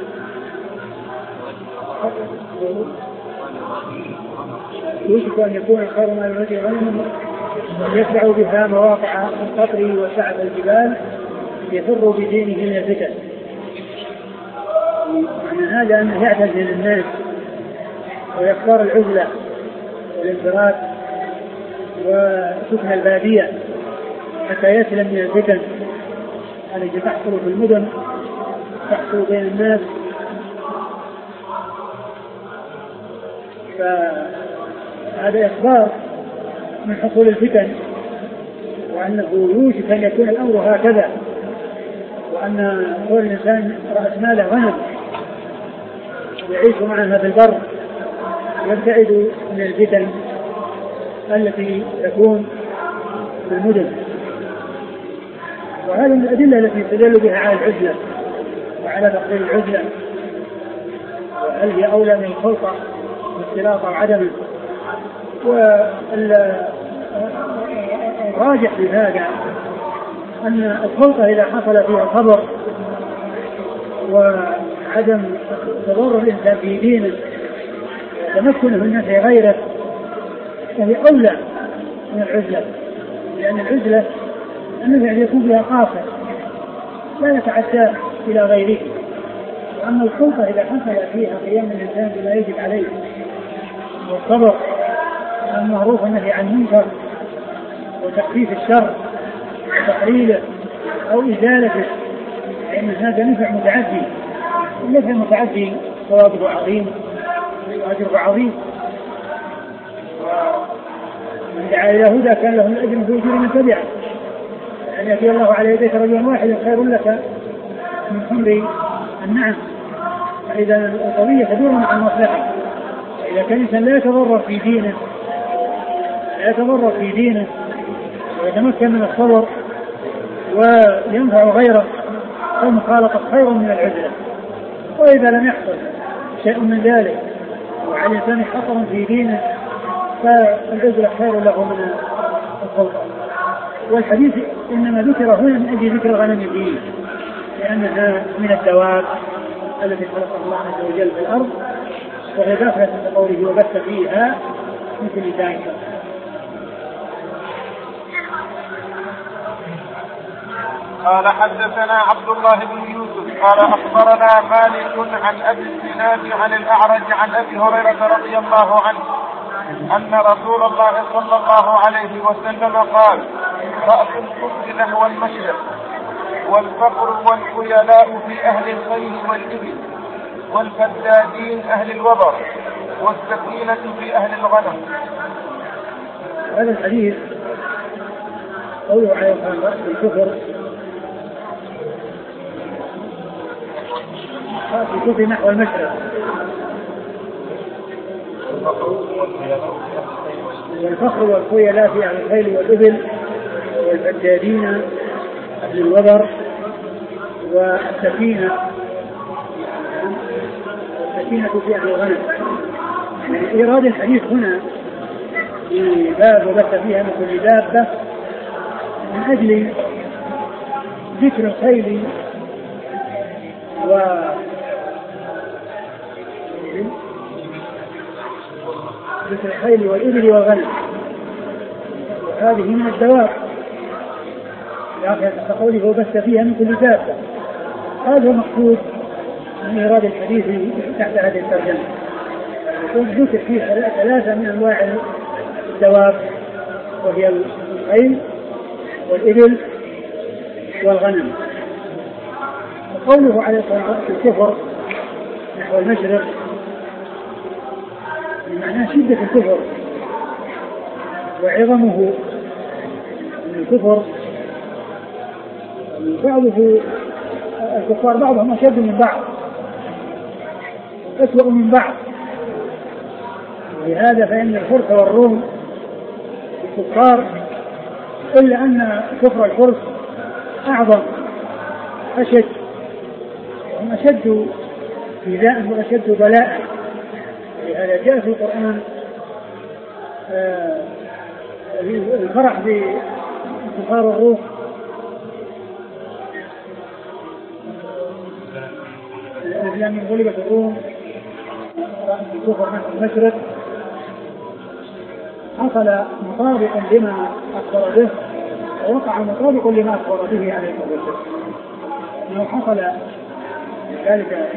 يوشك أن يكون خير مال الرجل غنما يتبع بها مواقع القطر وسعة الجبال يفر بدينه من الفتن. معنى هذا أنه يعتزل الناس ويختار العزلة والانفراد وسكن البادية حتى يسلم من الفتن التي تحصل في المدن تحصل بين الناس. فهذا إخبار من حصول الفتن وأنه يوشك أن يكون الأمر هكذا، وأن كل الإنسان رأس ماله غنم يعيش معها في البر يبتعد من الفتن التي تكون في المدن. وهذه من الأدلة التي يستدل بها على العزلة وعلى تقدير العزلة، وهل هي أولى من الخلطة واختلاط أو عدمه. والراجح في هذا أن الخلطة إذا حصل فيها صبر وعدم تضرر الإنسان في دينه وتمكنه من نفع غيره فهي أولى من العزلة، لأن العزلة النفع يكون فيها قاصر لا يتعدى إلى غيره. وأما الخلطة إذا حصل فيها قيام الإنسان بما يجب عليه والصبر المعروف والنهي عن المنكر وتخفيف الشر وتقليله أو إزالته، لأن هذا نفع متعدي، النفع المتعدي ثوابه عظيم وأجره عظيم. ومن دعا إلى هدى كان له الأجر في أجور من تبعه، أن يأتي الله على يديك رجلا واحدا خير لك من حمر النعم. فإذا القضية تدور مع المصلحة. إذا كان الإنسان لا يتضرر في دينه لا يتضرر في دينه ويتمكن من الصبر وينفع غيره فالمخالطة خير من العزلة. وإذا لم يحصل شيء من ذلك وعلى الإنسان خطر في دينه فالعزلة خير له من الخلطة. والحديث إنما ذكر هنا من أجل ذكر غنم الدين، لأنها من الدواب التي خلقها الله عز وجل في الأرض، وهي داخلة في قوله وبث فيها مثل ذلك. قال حدثنا عبد الله بن يوسف قال أخبرنا مالك عن أبي الزناد عن الأعرج عن أبي هريرة رضي الله عنه أن رسول الله صلى الله عليه وسلم قال: رأس الكفر نحو المشرق، والفقر والخيلاء في أهل الخيل والإبل، والفدادين أهل الوبر، والسكينة في أهل الغنم. هذا الحديث قوله عليه الصلاة والسلام رأس الكفر رأس الكفر نحو المشرق، والفخر والخيلاء في أهل الخيل والإبل، والفدادين أهل الوبر، والسكينة والسكينة في أهل الغنم. إيراد الحديث هنا في باب وبث فيها من كل دابة من أجل ذكر الخيل و ذكر الخيل والإبل والغنم، هذه من الدواب لكن قوله وبث فيها من كل دابة. هذا مقصود من إيراد الحديث تحت هذه الترجمة. ذكر فيه ثلاثة من أنواع الدواب وهي الخيل والإبل والغنم. وقوله عليه الصلاة والسلام الكفر نحو المشرق بمعنى شدة الكفر وعظمه من الكفر. بعضه الكفار بعضهم أشد من بعض أسوأ من بعض، لهذا فإن الفرس والروم الكفار إلا أن كفر الفرس أعظم أشد، هم أشد إيذاء وأشد بلاء. لهذا جاء في القرآن آه الفرح بكفار الروم لأن غلبت الروم كفر المشرق حصل مطابقا بما أخبر به ووقع مطابق لما أخبر به عليه الصلاة والسلام أنه حصل ذلك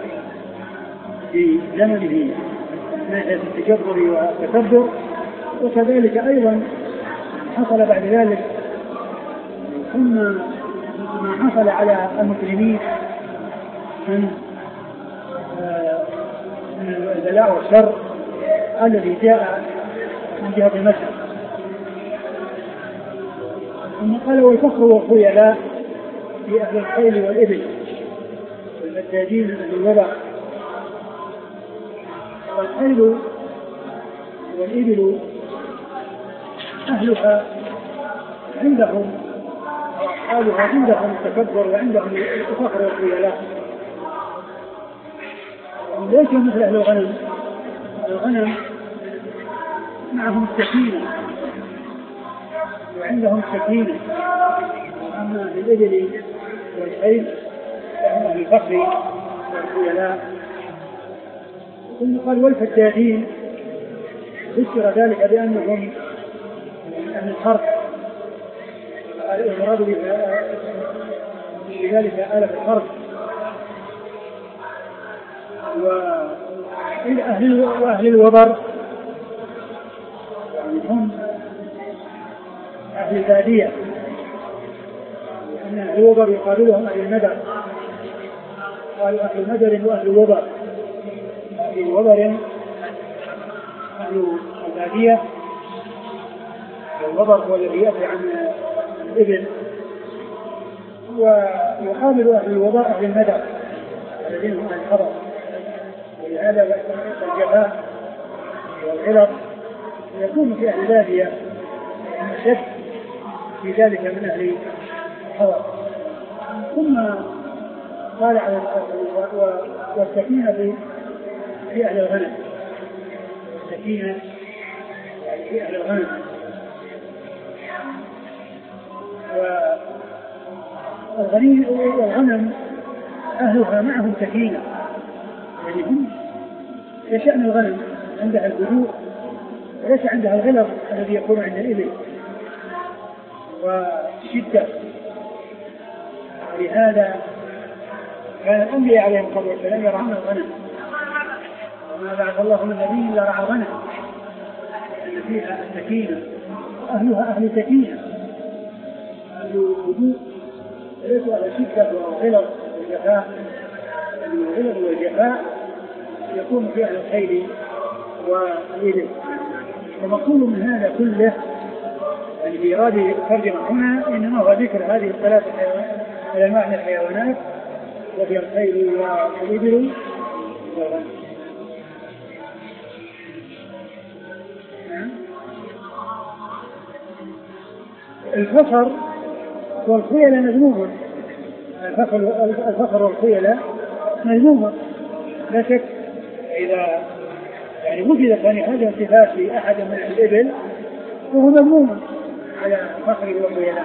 في زمنه ناحية التجبر والتكبر، وكذلك أيضا حصل بعد ذلك ثم ما حصل على المسلمين من البلاء والشر الذي جاء من جهة المسجد. ثم قال والفخر والخيلاء في أهل الخيل والإبل والمجاجين للوضع. والخيل والإبل أهلها عندهم أهلها عندهم التكبر وعندهم الفخر والخيلاء، ليس مثل أهل الغنم. الغنم معهم السكينة وعندهم السكينة، أما في الإبل والخيل فهم الفخر والخيلاء. ثم قال والفتاتين ذكر ذلك بأنهم أهل الحرب، المراد بذلك آلة الحرب. وأهل وأهل الوبر يعني هم أهل البادية، لأن أهل الوبر يقابلهم أهل الندر، قالوا أهل ندر وأهل الوبر. أهل الوبر أهل البادية، الوبر هو الذي يأتي عن الإبل، ويقابل أهل الوبر أهل الندر الذين هم أهل الحضر. ولهذا الجفاء والغلط يكون في أهل البادية أشد في ذلك من أهل الحضر. ثم قال على والسكينة في أهل الغنم، السكينة في أهل الغنم. والغنم أهلها معهم سكينة، يعني هم كشأن الغنم عندها الهدوء وليس عندها الغلظ الذي يكون عند الإبل وشدة. ولهذا كان الأنبياء عليهم الصلاة والسلام يرعون الغنم، وما بعث الله من نبي إلا رعى الغنم، أن فيها السكينة، أهلها أهل سكينة، أهل هدوء، ليسوا على شدة والغلظ والجفاء. الغلظ والجفاء يكون في أهل الخيل والإبل. ومقصود من هذا كله يعني في إرادة ترجمة هنا إنما هو ذكر هذه الثلاث الأنواع من الحيوانات، وفي الخيل والإبل والغنم. الفخر والخيل مذموم، الفخر والخيل مذموم لا شك. إذا يعني وجدت يعني هذه الصفات في أحد من الإبل وهو مذموم على الفخر والخيل.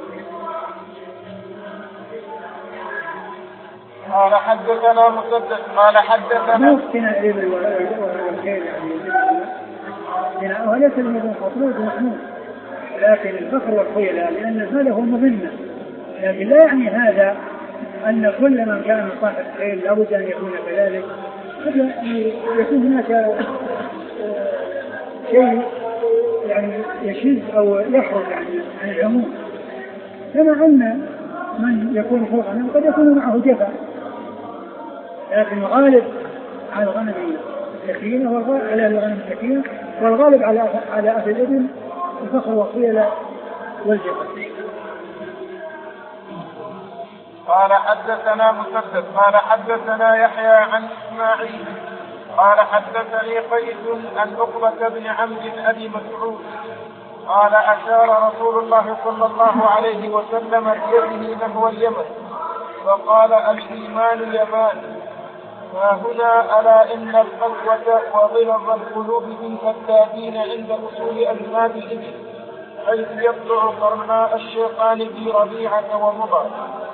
قال حدثنا مسدد قال حدثنا ما وقتنا الإبل والخيل يعني هو ليس المذموم مطلوب ومحمود، لكن الفخر والخيل لأن هذا هو مظنة، لكن لا يعني هذا أن كل من كان صاحب خيل لابد أن يكون كذلك. يكون هناك شيء يعني يشذ أو يخرج عن العموم، كما أن من يكون فوق عنه قد يكون معه جفا، لكن الغالب على الغنم السكينة والغالب على الغنم السكينة والغالب على على أهل الإبل الفخر والخيل والجفا. قال حدثنا مسدد قال حدثنا يحيى عن إسماعيل قال حدثني قيس عن عقبة بن عمرو أبي مسعود قال أشار رسول الله صلى الله عليه وسلم بيده نحو اليمن وقال الإيمان يمان. فهنا ألا إن القسوة وغلظ القلوب من كذابين عند وصول أزمات الإبل حيث يطلع قرناء الشيطان في ربيعة ومضر.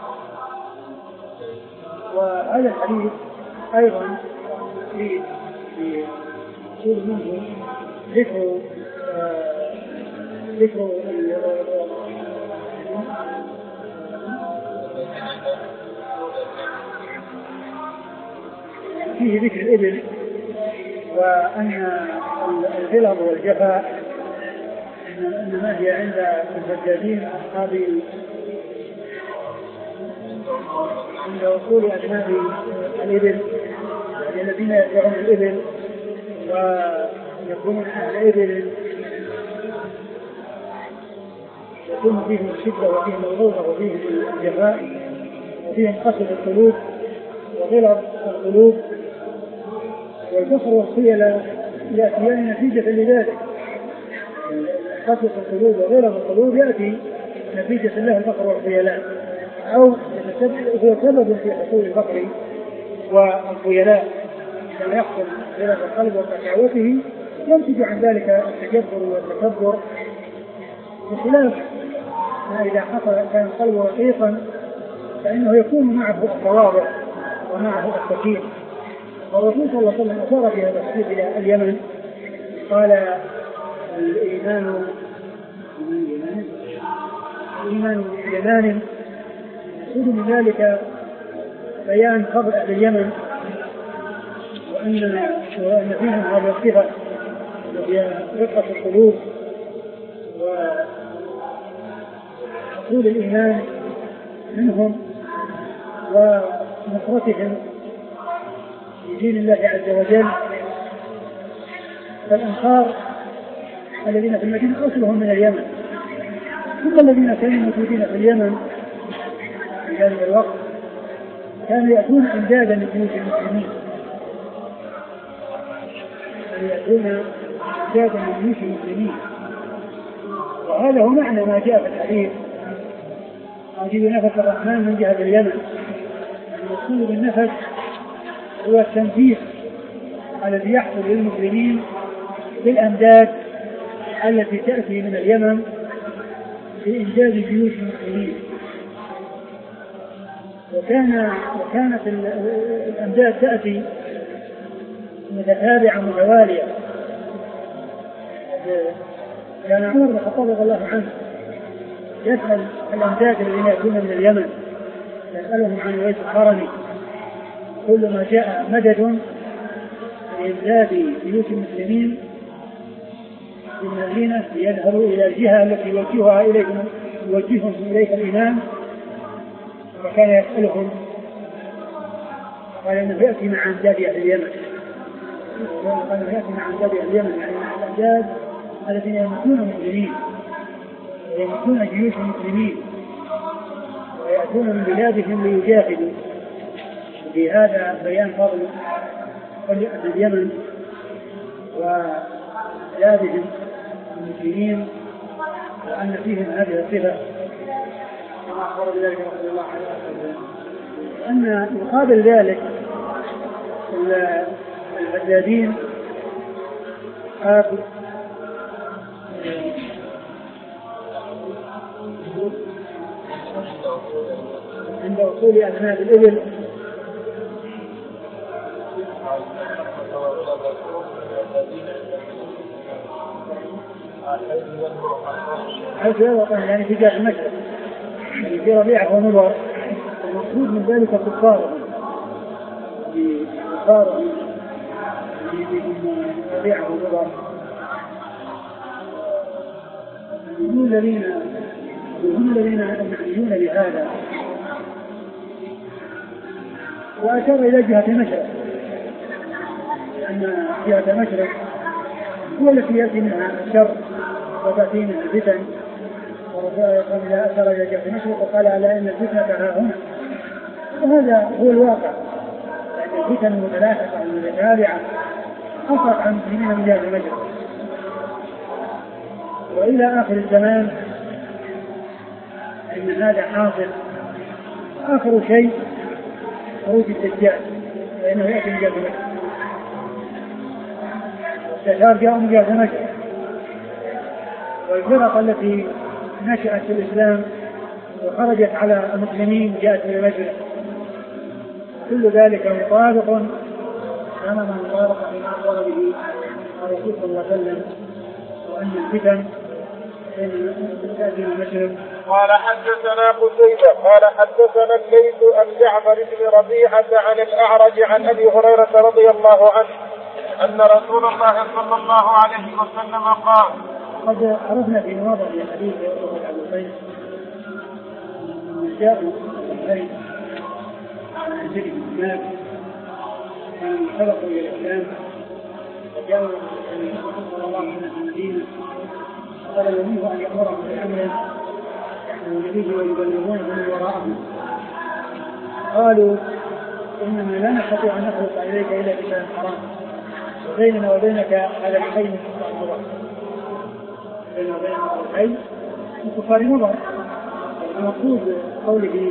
وهذا الحديث أيضا في في سورة منه ذكر ذكر فيه ذكر الإبل وأن الغلظ والجفاء إنما هي عند الزجاجين أصحاب عند وصول أبناء الإبل الذين يدعون الإبل ويكونون أهل إبل يكون فيهم الشدة وفيهم الغلظة وفيهم الجفاء وفيهم قسوة القلوب وغلظ القلوب، والكفر والخيل يأتيان نتيجة لذلك. قسوة القلوب وغلظ القلوب يأتي نتيجة له الفقر والخيلاء، أو هو سبب في حصول الفقر والخيلاء كما يحصل غلظ القلب وقساوته، ينتج عن ذلك التجبر والتكبر، بخلاف ما إذا حصل كان القلب رقيقا فإنه يكون معه التواضع ومعه السكينة. والرسول صلى الله عليه وسلم أشار في هذا الحديث إلى اليمن، قال الإيمان الإيمان يمان، يقول من ذلك بيان فضل أهل اليمن وأن وأن فيهم هذه الصفة وهي رقة القلوب وحصول الإيمان منهم ونصرتهم لدين الله عز وجل. فالأنصار الذين في المدينة أصلهم من اليمن، ثم الذين كانوا موجودين في اليمن في ذلك الوقت كانوا يأتون إمدادا لجيوش المسلمين، كانوا يأتون إمدادا لجيوش المسلمين. وهذا هو معنى ما جاء في الحديث: عجيب نفس الرحمن من جهة اليمن. المقصود بالنفس هو التنفيذ الذي يحصل للمسلمين بالأمداد التي تأتي من اليمن لإنجاز جيوش المسلمين. وكان وكانت الأمداد تأتي متتابعة متوالية. كان عمر بن الخطاب رضي الله عنه يسأل الأمداد الذين يأتون من اليمن، يسألهم عن ويس القرني. كل ما جاء مدد لإمداد جيوش المسلمين في المدينة يذهبوا إلى الجهة التي يوجهها إليهم يوجههم إليها الإمام، وكان يسألهم قال إنه يأتي مع أمداد أهل اليمن، قال إنه يأتي مع أمداد أهل اليمن، يعني مع الأمداد الذين يمكنون المسلمين ويمكنون جيوش المسلمين ويأتون من بلادهم ليجاهدوا. في هذا بيان فضل أهل اليمن وبلادهم المسلمين وأن فيهم هذه الصفة كما أخبر بذلك رضي الله عنه. أن يقابل ذلك الحدادين آب عند وصول أبناء الإبل حيث يوطن يعني في جهة المشرق يعني في ربيعة ونظر. المقصود من ذلك كفارهم كفارهم في ربيعة ونظر هم الذين هم الذين المعنيون بهذا. وأشار إلى جهة المشرق لأن جهة المشرق هو التي يأتي منها الشر وتأتي منها الفتن. ورسول الله أشار إلى جهة المشرق وقال ألا إن الفتنة ها هنا. وهذا هو الواقع، لأن الفتن المتلاحقة المتتابعة أصعب عن المسلمين من جهة المشرق. وإلى آخر الزمان إن هذا حاصل. آخر شيء خروج الدجال، لأنه يأتي من جهة المشرق. الدجال جاء من جهة المشرق، والفرق التي نشأت في الإسلام وخرجت على المسلمين جاءت من المشرق. كل ذلك مطابق تماما مطابق فيما أخبر به الرسول صلى الله عليه وسلم، وأن الفتن تأتي من المشرق قال حدثنا قتيبة قال حدثنا الليث عن جعفر بن ربيعة عن الأعرج عن أبي هريرة رضي الله عنه أن رسول الله صلى الله عليه وسلم قال. قد عرفنا في مواضع الحديث يوسف عن الخير من جاءوا الخير عن ذكر الإسلام كانوا سبقوا إلى الإسلام وجاءوا صلى الله عليه وسلم في المدينة قال النبي أن يأمرهم بأمر النبي ويبلغون من وراءهم قالوا إنما لا نستطيع أن نخلق إليك إلا بشيء حرام وبيننا وبينك هذا الحي من كفار مضر بيننا وبينك الحي من كفار مضر. المقصود قوله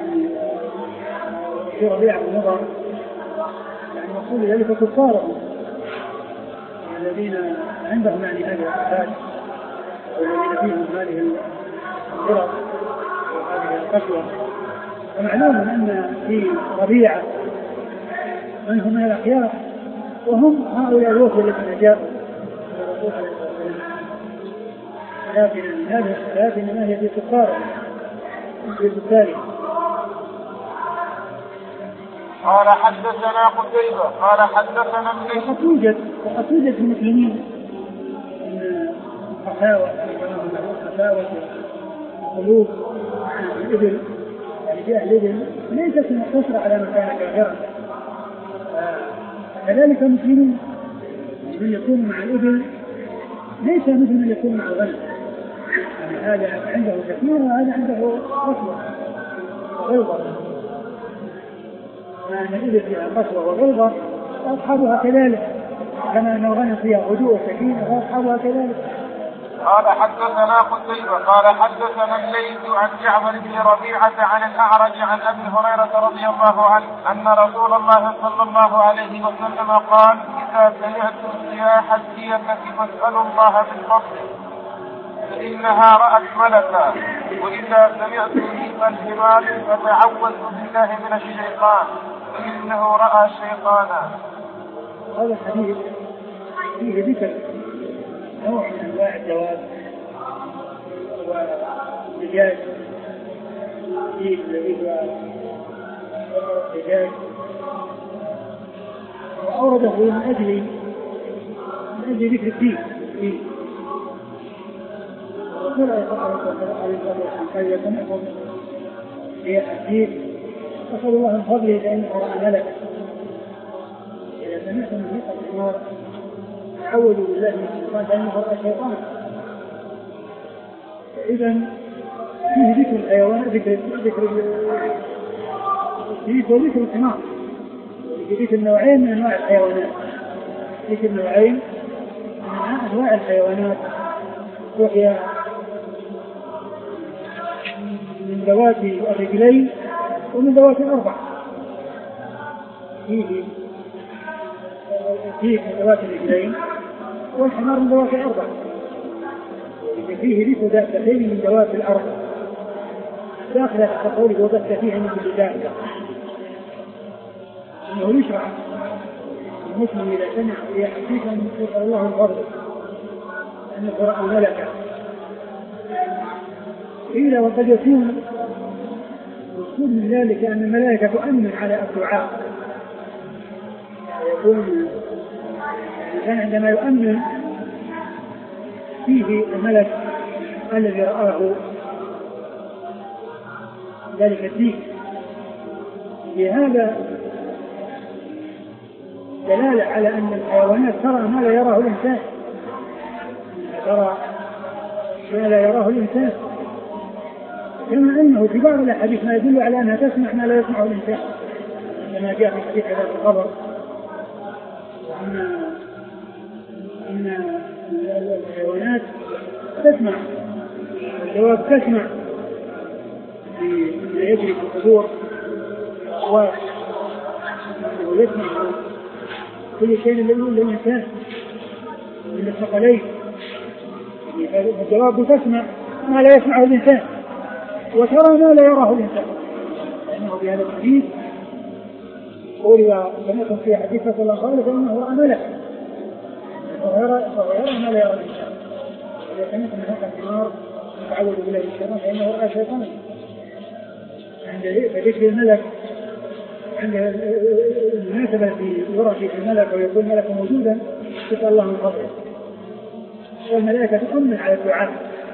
في ربيع بن مضر يعني مقصود ذلك كفارهم الذين عندهم يعني هذه الصفات والذين فيهم هذه الغرق وهذه القسوة. ومعلوم أن في ربيعة من هم من الأخيار وهم هؤلاء الوفد الذين جاءوا لكن هذه الصفات إنما هي في كفارهم في التالي. قال حدثنا قتيبة قال حدثنا الليث. وقد توجد وقد توجد في المسلمين ان الخفاوة الخفاوة القلوب الإبل يعني جاء الإبل ليست مقتصرة على مكان كافرا. كذلك المسلمين من يكون مع الإبل ليس مثل من يكون مع الغنم يعني هذا عنده كثير وهذا عنده قسوة وغلظة. أن الإبل فيها قسوة وغلظة وأصحابها كذلك كما أن الغنم فيها هدوء وسكينة وأصحابها كذلك. قال حدثنا قتيبة قال حدثنا الليث عن جعفر بن ربيعة عن الأعرج عن أبي هريرة رضي الله عنه أن رسول الله صلى الله عليه وسلم قال إذا سمعتم سياح الدية فاسألوا الله بالفضل فإنها رأت ملكا وإذا سمعتم ريق الحمار فتعوذوا بالله من الشيطان فإنه رأى شيطانا. هذا الحديث فيه ذكر نوع من أنواع الدواب والدجاج فيه الذي هو الدجاج وأورده من أجل من أجل ذكر الدين فيه. الرسول عليه الصلاة والسلام قال يتنقل في الدين أسأل الله من فضله لأنه رأى ملك إذا سمعتم من ريق الحمار تعوذوا بالله من الشيطان لأنه رأى شيطان. إذا فيه ذكر الحيوان ذكر ذكر فيه ذكر الحمار ذكر نوعين من أنواع الحيوانات ذكر نوعين من أنواع الحيوانات وهي من ذوات الرجلين ومن ذوات الأربع. فيه فيه من ذوات الرجلين والحمار من ذوات الأربع. فيه ذكر دابتين من ذوات الأربع داخل قوله وبث فيها من كل دابة. إنه يشرع المسلم إذا سمع في حديثا يسأل الله من فضله أن القرآن ملكا قيل وقد يكون مقصود من ذلك أن الملائكة تؤمن على الدعاء يقول الإنسان عندما يؤمن فيه الملك الذي رآه ذلك الدين. لهذا دلالة على أن الحيوانات ترى ما لا يراه الإنسان ترى ما لا يراه الإنسان كما أنه في بعض الأحاديث ما يدل على أنها تسمع ما لا يسمعه الإنسان كما جاء في حديث هذا الخبر أن إن الحيوانات تسمع الدواب تسمع بما يجري في الصدور ويسمع كل شيء الذي يقول الإنسان من الثقلين. الدواب تسمع ما لا يسمعه الإنسان وترى ما لا يراه الإنسان لأنه بهذا الحديث قول إذا سمعتم في حديث صلى الله عليه وسلم فإنه رأى ملك فهو يرى ما لا يرى الإنسان. إذا سمعتم من هذا الحمار تعوذ بالله من الشيطان فإنه رأى شيطان. عند ذكر الملك عند المناسبة في يرى في الملك ويكون الملك موجودا يسأل الله من فضله، والملائكة تؤمن على الدعاء.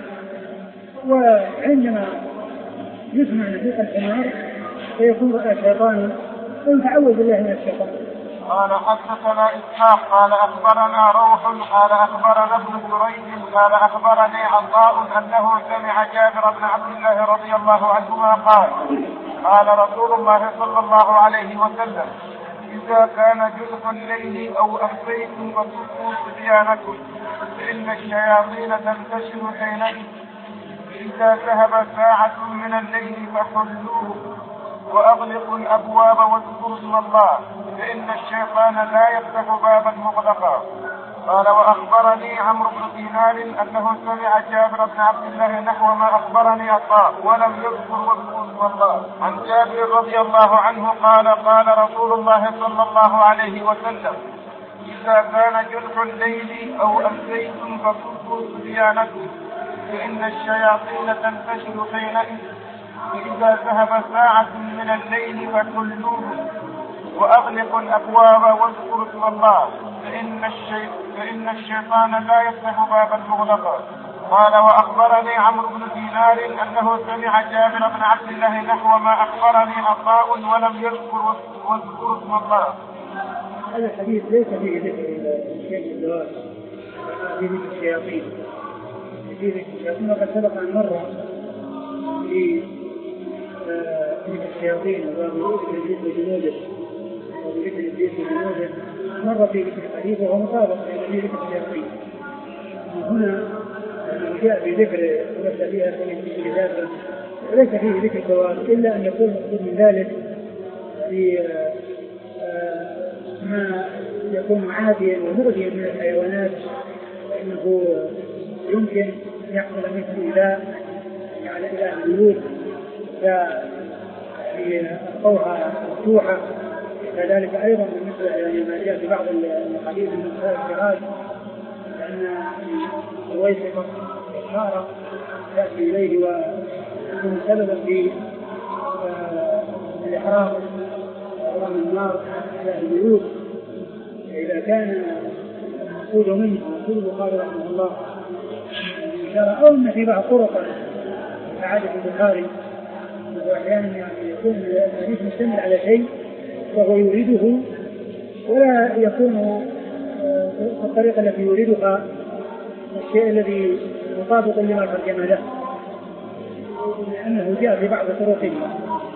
وعندما يسمع نفيق الحمار فيكون رأى شيطانا ويتعوذ بالله من الشيطان. قال حدثنا إسحاق قال أخبرنا روح قال أخبرنا ابن جريج قال أخبرني عطاء أنه سمع جابر بن عبد الله رضي الله عنهما قال قال رسول الله صلى الله عليه وسلم إذا كان جزء الليل أو أمسيتم فصلوا صبيانكم فإن الشياطين تنتشر حينئذ، إذا ذهب ساعة من الليل فحلوه وأغلقوا الأبواب واذكروا اسم الله فإن الشيطان لا يفتح بابا مغلقا. قال وأخبرني عمرو بن دينار أنه سمع جابر بن عبد الله نحو ما أخبرني عطاء ولم يذكر واذكروا اسم الله. عن جابر رضي الله عنه قال قال رسول الله صلى الله عليه وسلم إذا كان جنح الليل أو أمسيتم فصلوا صبيانكم فإن الشياطين تنتشر حينئذ، إذا ذهب ساعة من الليل فحلوه وأغلقوا الأبواب واذكروا اسم الله فإن, الشي... فإن الشيطان لا يفتح بابا مغلقا. قال وأخبرني عمرو بن دينار أنه سمع جابر بن عبد الله نحو ما أخبرني عطاء ولم يذكر واذكروا اسم الله. هذا الحديث ليس فيه ذكر شيء الزواج، فيه ذكر الشياطين، فيه ذكر الشياطين. وقد سبق أن مر في ذكر الشياطين وذكر الإبليس وجنوده وذكر الإبليس وجنوده، مر في ذكر الحديث وهو مطابق في ذكر الشياطين. هنا جاء في ذكر وليس فيها في ذاته وليس فيه ذكر الزواج، إلا أن يكون مقصود من ذلك في ما يكون عاديا ومؤذيا من الحيوانات، فإنه يمكن يحصل مثل إيذاء على إله البيوت في القوها مفتوحة. كذلك أيضا بالنسبة إلى ما جاء في بعض الحديث من مسائل الفراش، لأن الويسقة إشارة تأتي إليه ويكون سببا في الإحراق وإحرام النار على البيوت. إذا كان المقصود منه وقول البخاري رحمه الله إشارة، أو أن في بعض طرق كعادة البخاري وأحيانا يعني يكون الحديث مشتمل على شيء وهو يريده ولا يكون الطريقة التي يريدها الشيء الذي مطابق لما ترجم له، لأنه جاء في بعض طرقه